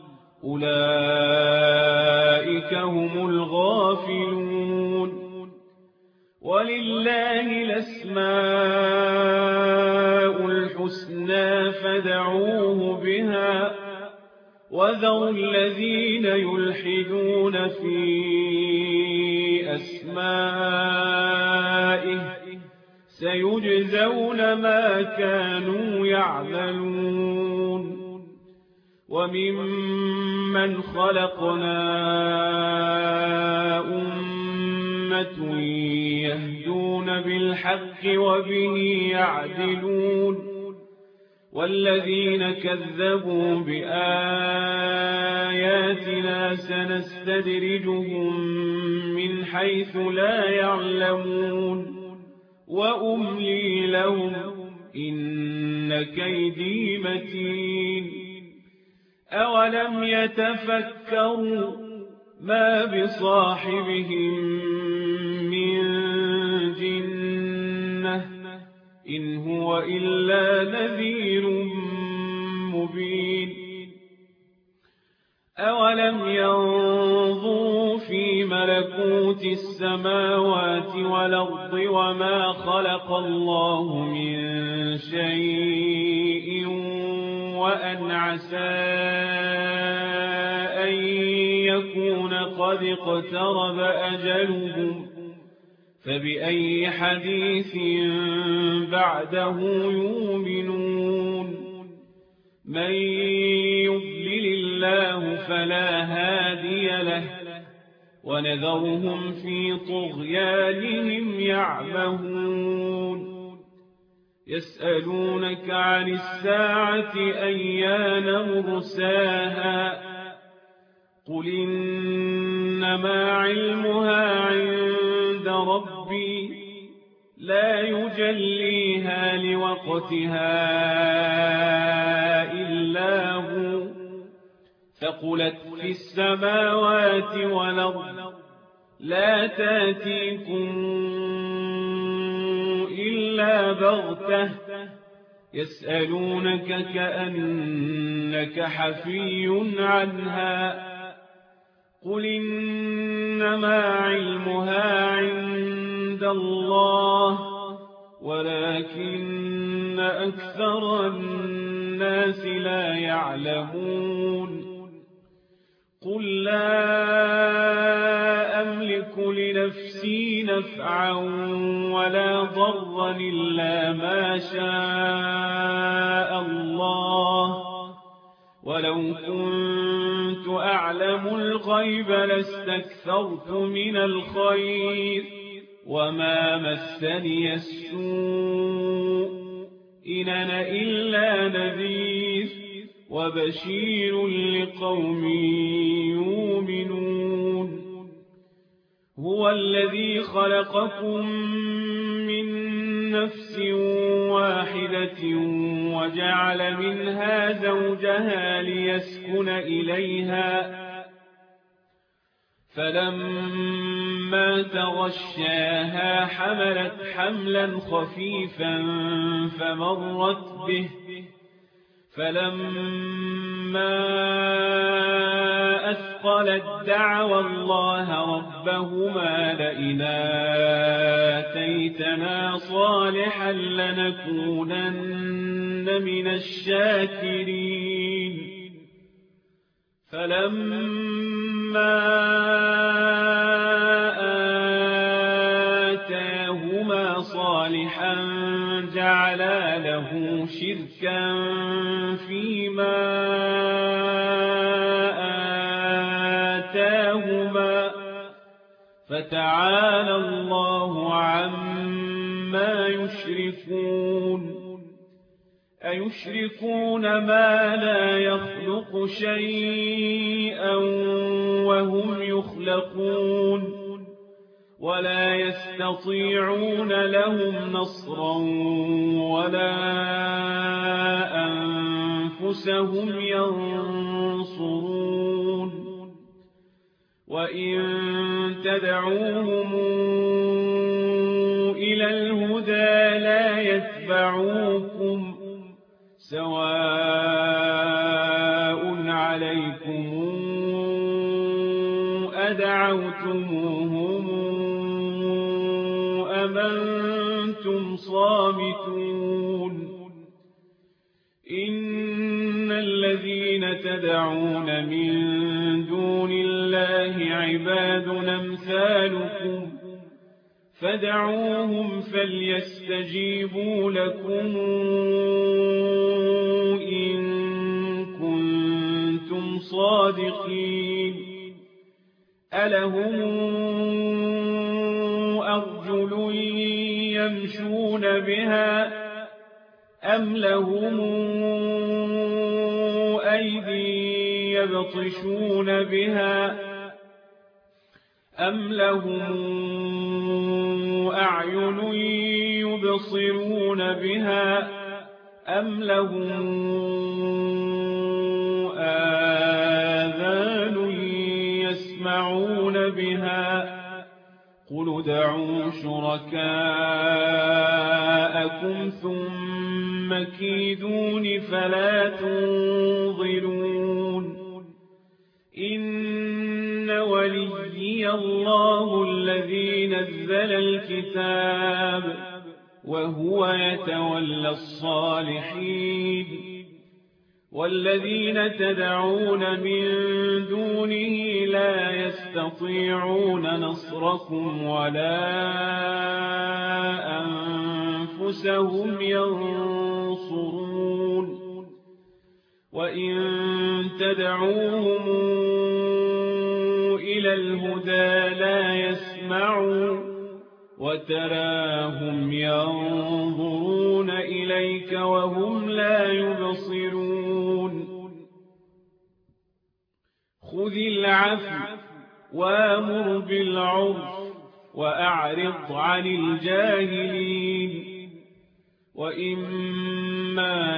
أولئك هم الغافلون ولله الأسماء الحسنى فادعوه بها وذروا الذين يلحدون في أسمائه سيجزون ما كانوا يعملون وممن خلقنا أمة يهدون بالحق وبه يعدلون والذين كذبوا بآياتنا سنستدرجهم من حيث لا يعلمون وأملي لهم إن كيدي متين أولم يتفكروا ما بصاحبهم من جنة إن هو إلا نذير مبين أولم ينظروا في ملكوت السماوات والأرض وما خلق الله من شيء وأن عسى أن يكون قد اقترب أجلهم فبأي حديث بعده يؤمنون من يضلل الله فلا هادي له ونذرهم في طغيانهم يعمهون يسألونك عن الساعة أيان مرساها قل إنما علمها عند ربي لا يجليها لوقتها إلا هو ثقلت في السماوات والأرض لا تأتيكم إلا بغتة يسألونك كأنك حفي عنها قل إنما علمها عند الله ولكن أكثر الناس لا يعلمون قل لا أملك لنفسي نفعا ولا ضرا إلا ما شاء الله ولو كنت أعلم الغيب لاستكثرت من الخير وما مسني السوء إن أنا إلا نذير وبشير لقوم يؤمنون هو الذي خلقكم من نفس واحدة وجعل منها زوجها ليسكن إليها فلما تغشاها حملت حملا خفيفا فمرت به فلما أثقلت دعوا الله ربهما لئن آتيتنا صالحا لنكونن من الشاكرين فلما آتاهما صالحا جعلا له شركا فيما آتاهما فتعالى الله عما يشركون أيشركون ما لا يخلق شيئا وهم يخلقون ولا يستطيعون لهم نصرا ولا أنفسهم ينصرون وإن تدعوهم إلى الهدى لا يتبعوكم سواء عليكم أدعوتموهم أم أنتم صامتون إن الذين تدعون من دون الله عباد أمثالكم فدعوهم فليستجيبوا لكم إن كنتم صادقين ألهم أرجل يمشون بها أم لهم أيدي يبطشون بها أم لهم أعين يبصرون بها أم لهم آذان يسمعون بها قل ادعوا شركاءكم ثم كيدون فلا تنظرون إن وليي الله الذي نزل الكتاب وهو يتولى الصالحين والذين تدعون من دونه لا يستطيعون نصركم ولا أنفسهم ينصرون وإن تدعوهم إلى الهدى لا يسمعون وتراهم ينظرون إليك وهم لا يبصرون خذ العفو وامر بالعرف وأعرض عن الجاهلين وإما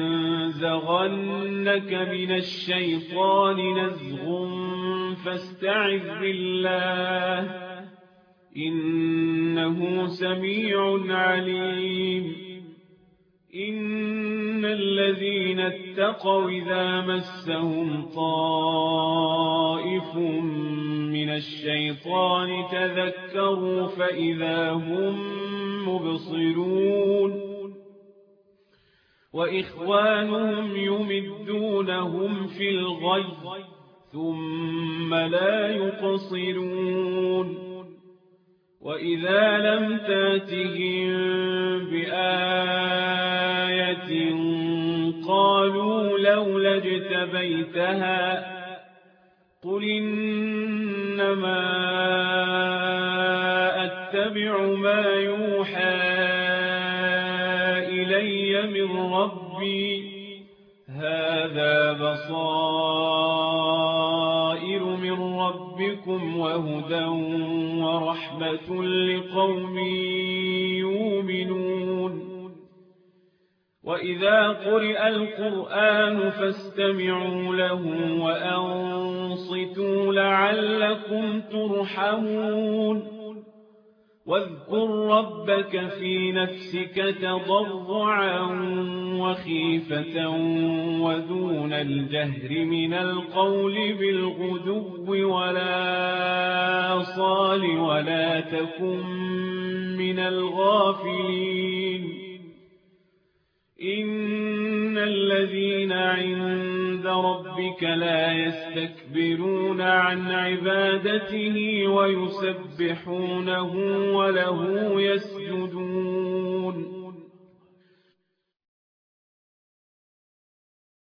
ينزغنك من الشيطان نزغ فاستعذ بالله إنه سميع عليم إن الذين اتقوا إذا مسهم طائف من الشيطان تذكروا فإذا هم مبصرون وإخوانهم يمدونهم في الغي ثم لا يقصرون وإذا لم تاتهم بآية قالوا لولا اجتبيتها قل إنما أتبع ما يوحى إلي من ربي هذا بصائر من ربكم وهدى ورحمة لقوم يؤمنون وإذا قرئ القرآن فاستمعوا له وأنصتوا لعلكم ترحمون واذكر ربك في نفسك تضرعا وخيفة ودون الجهر من القول بالغدو ولا صال ولا تكن من الغافلين إن الذين عند ربك لا يستكبرون عن عبادته ويسبحونه وله يسجدون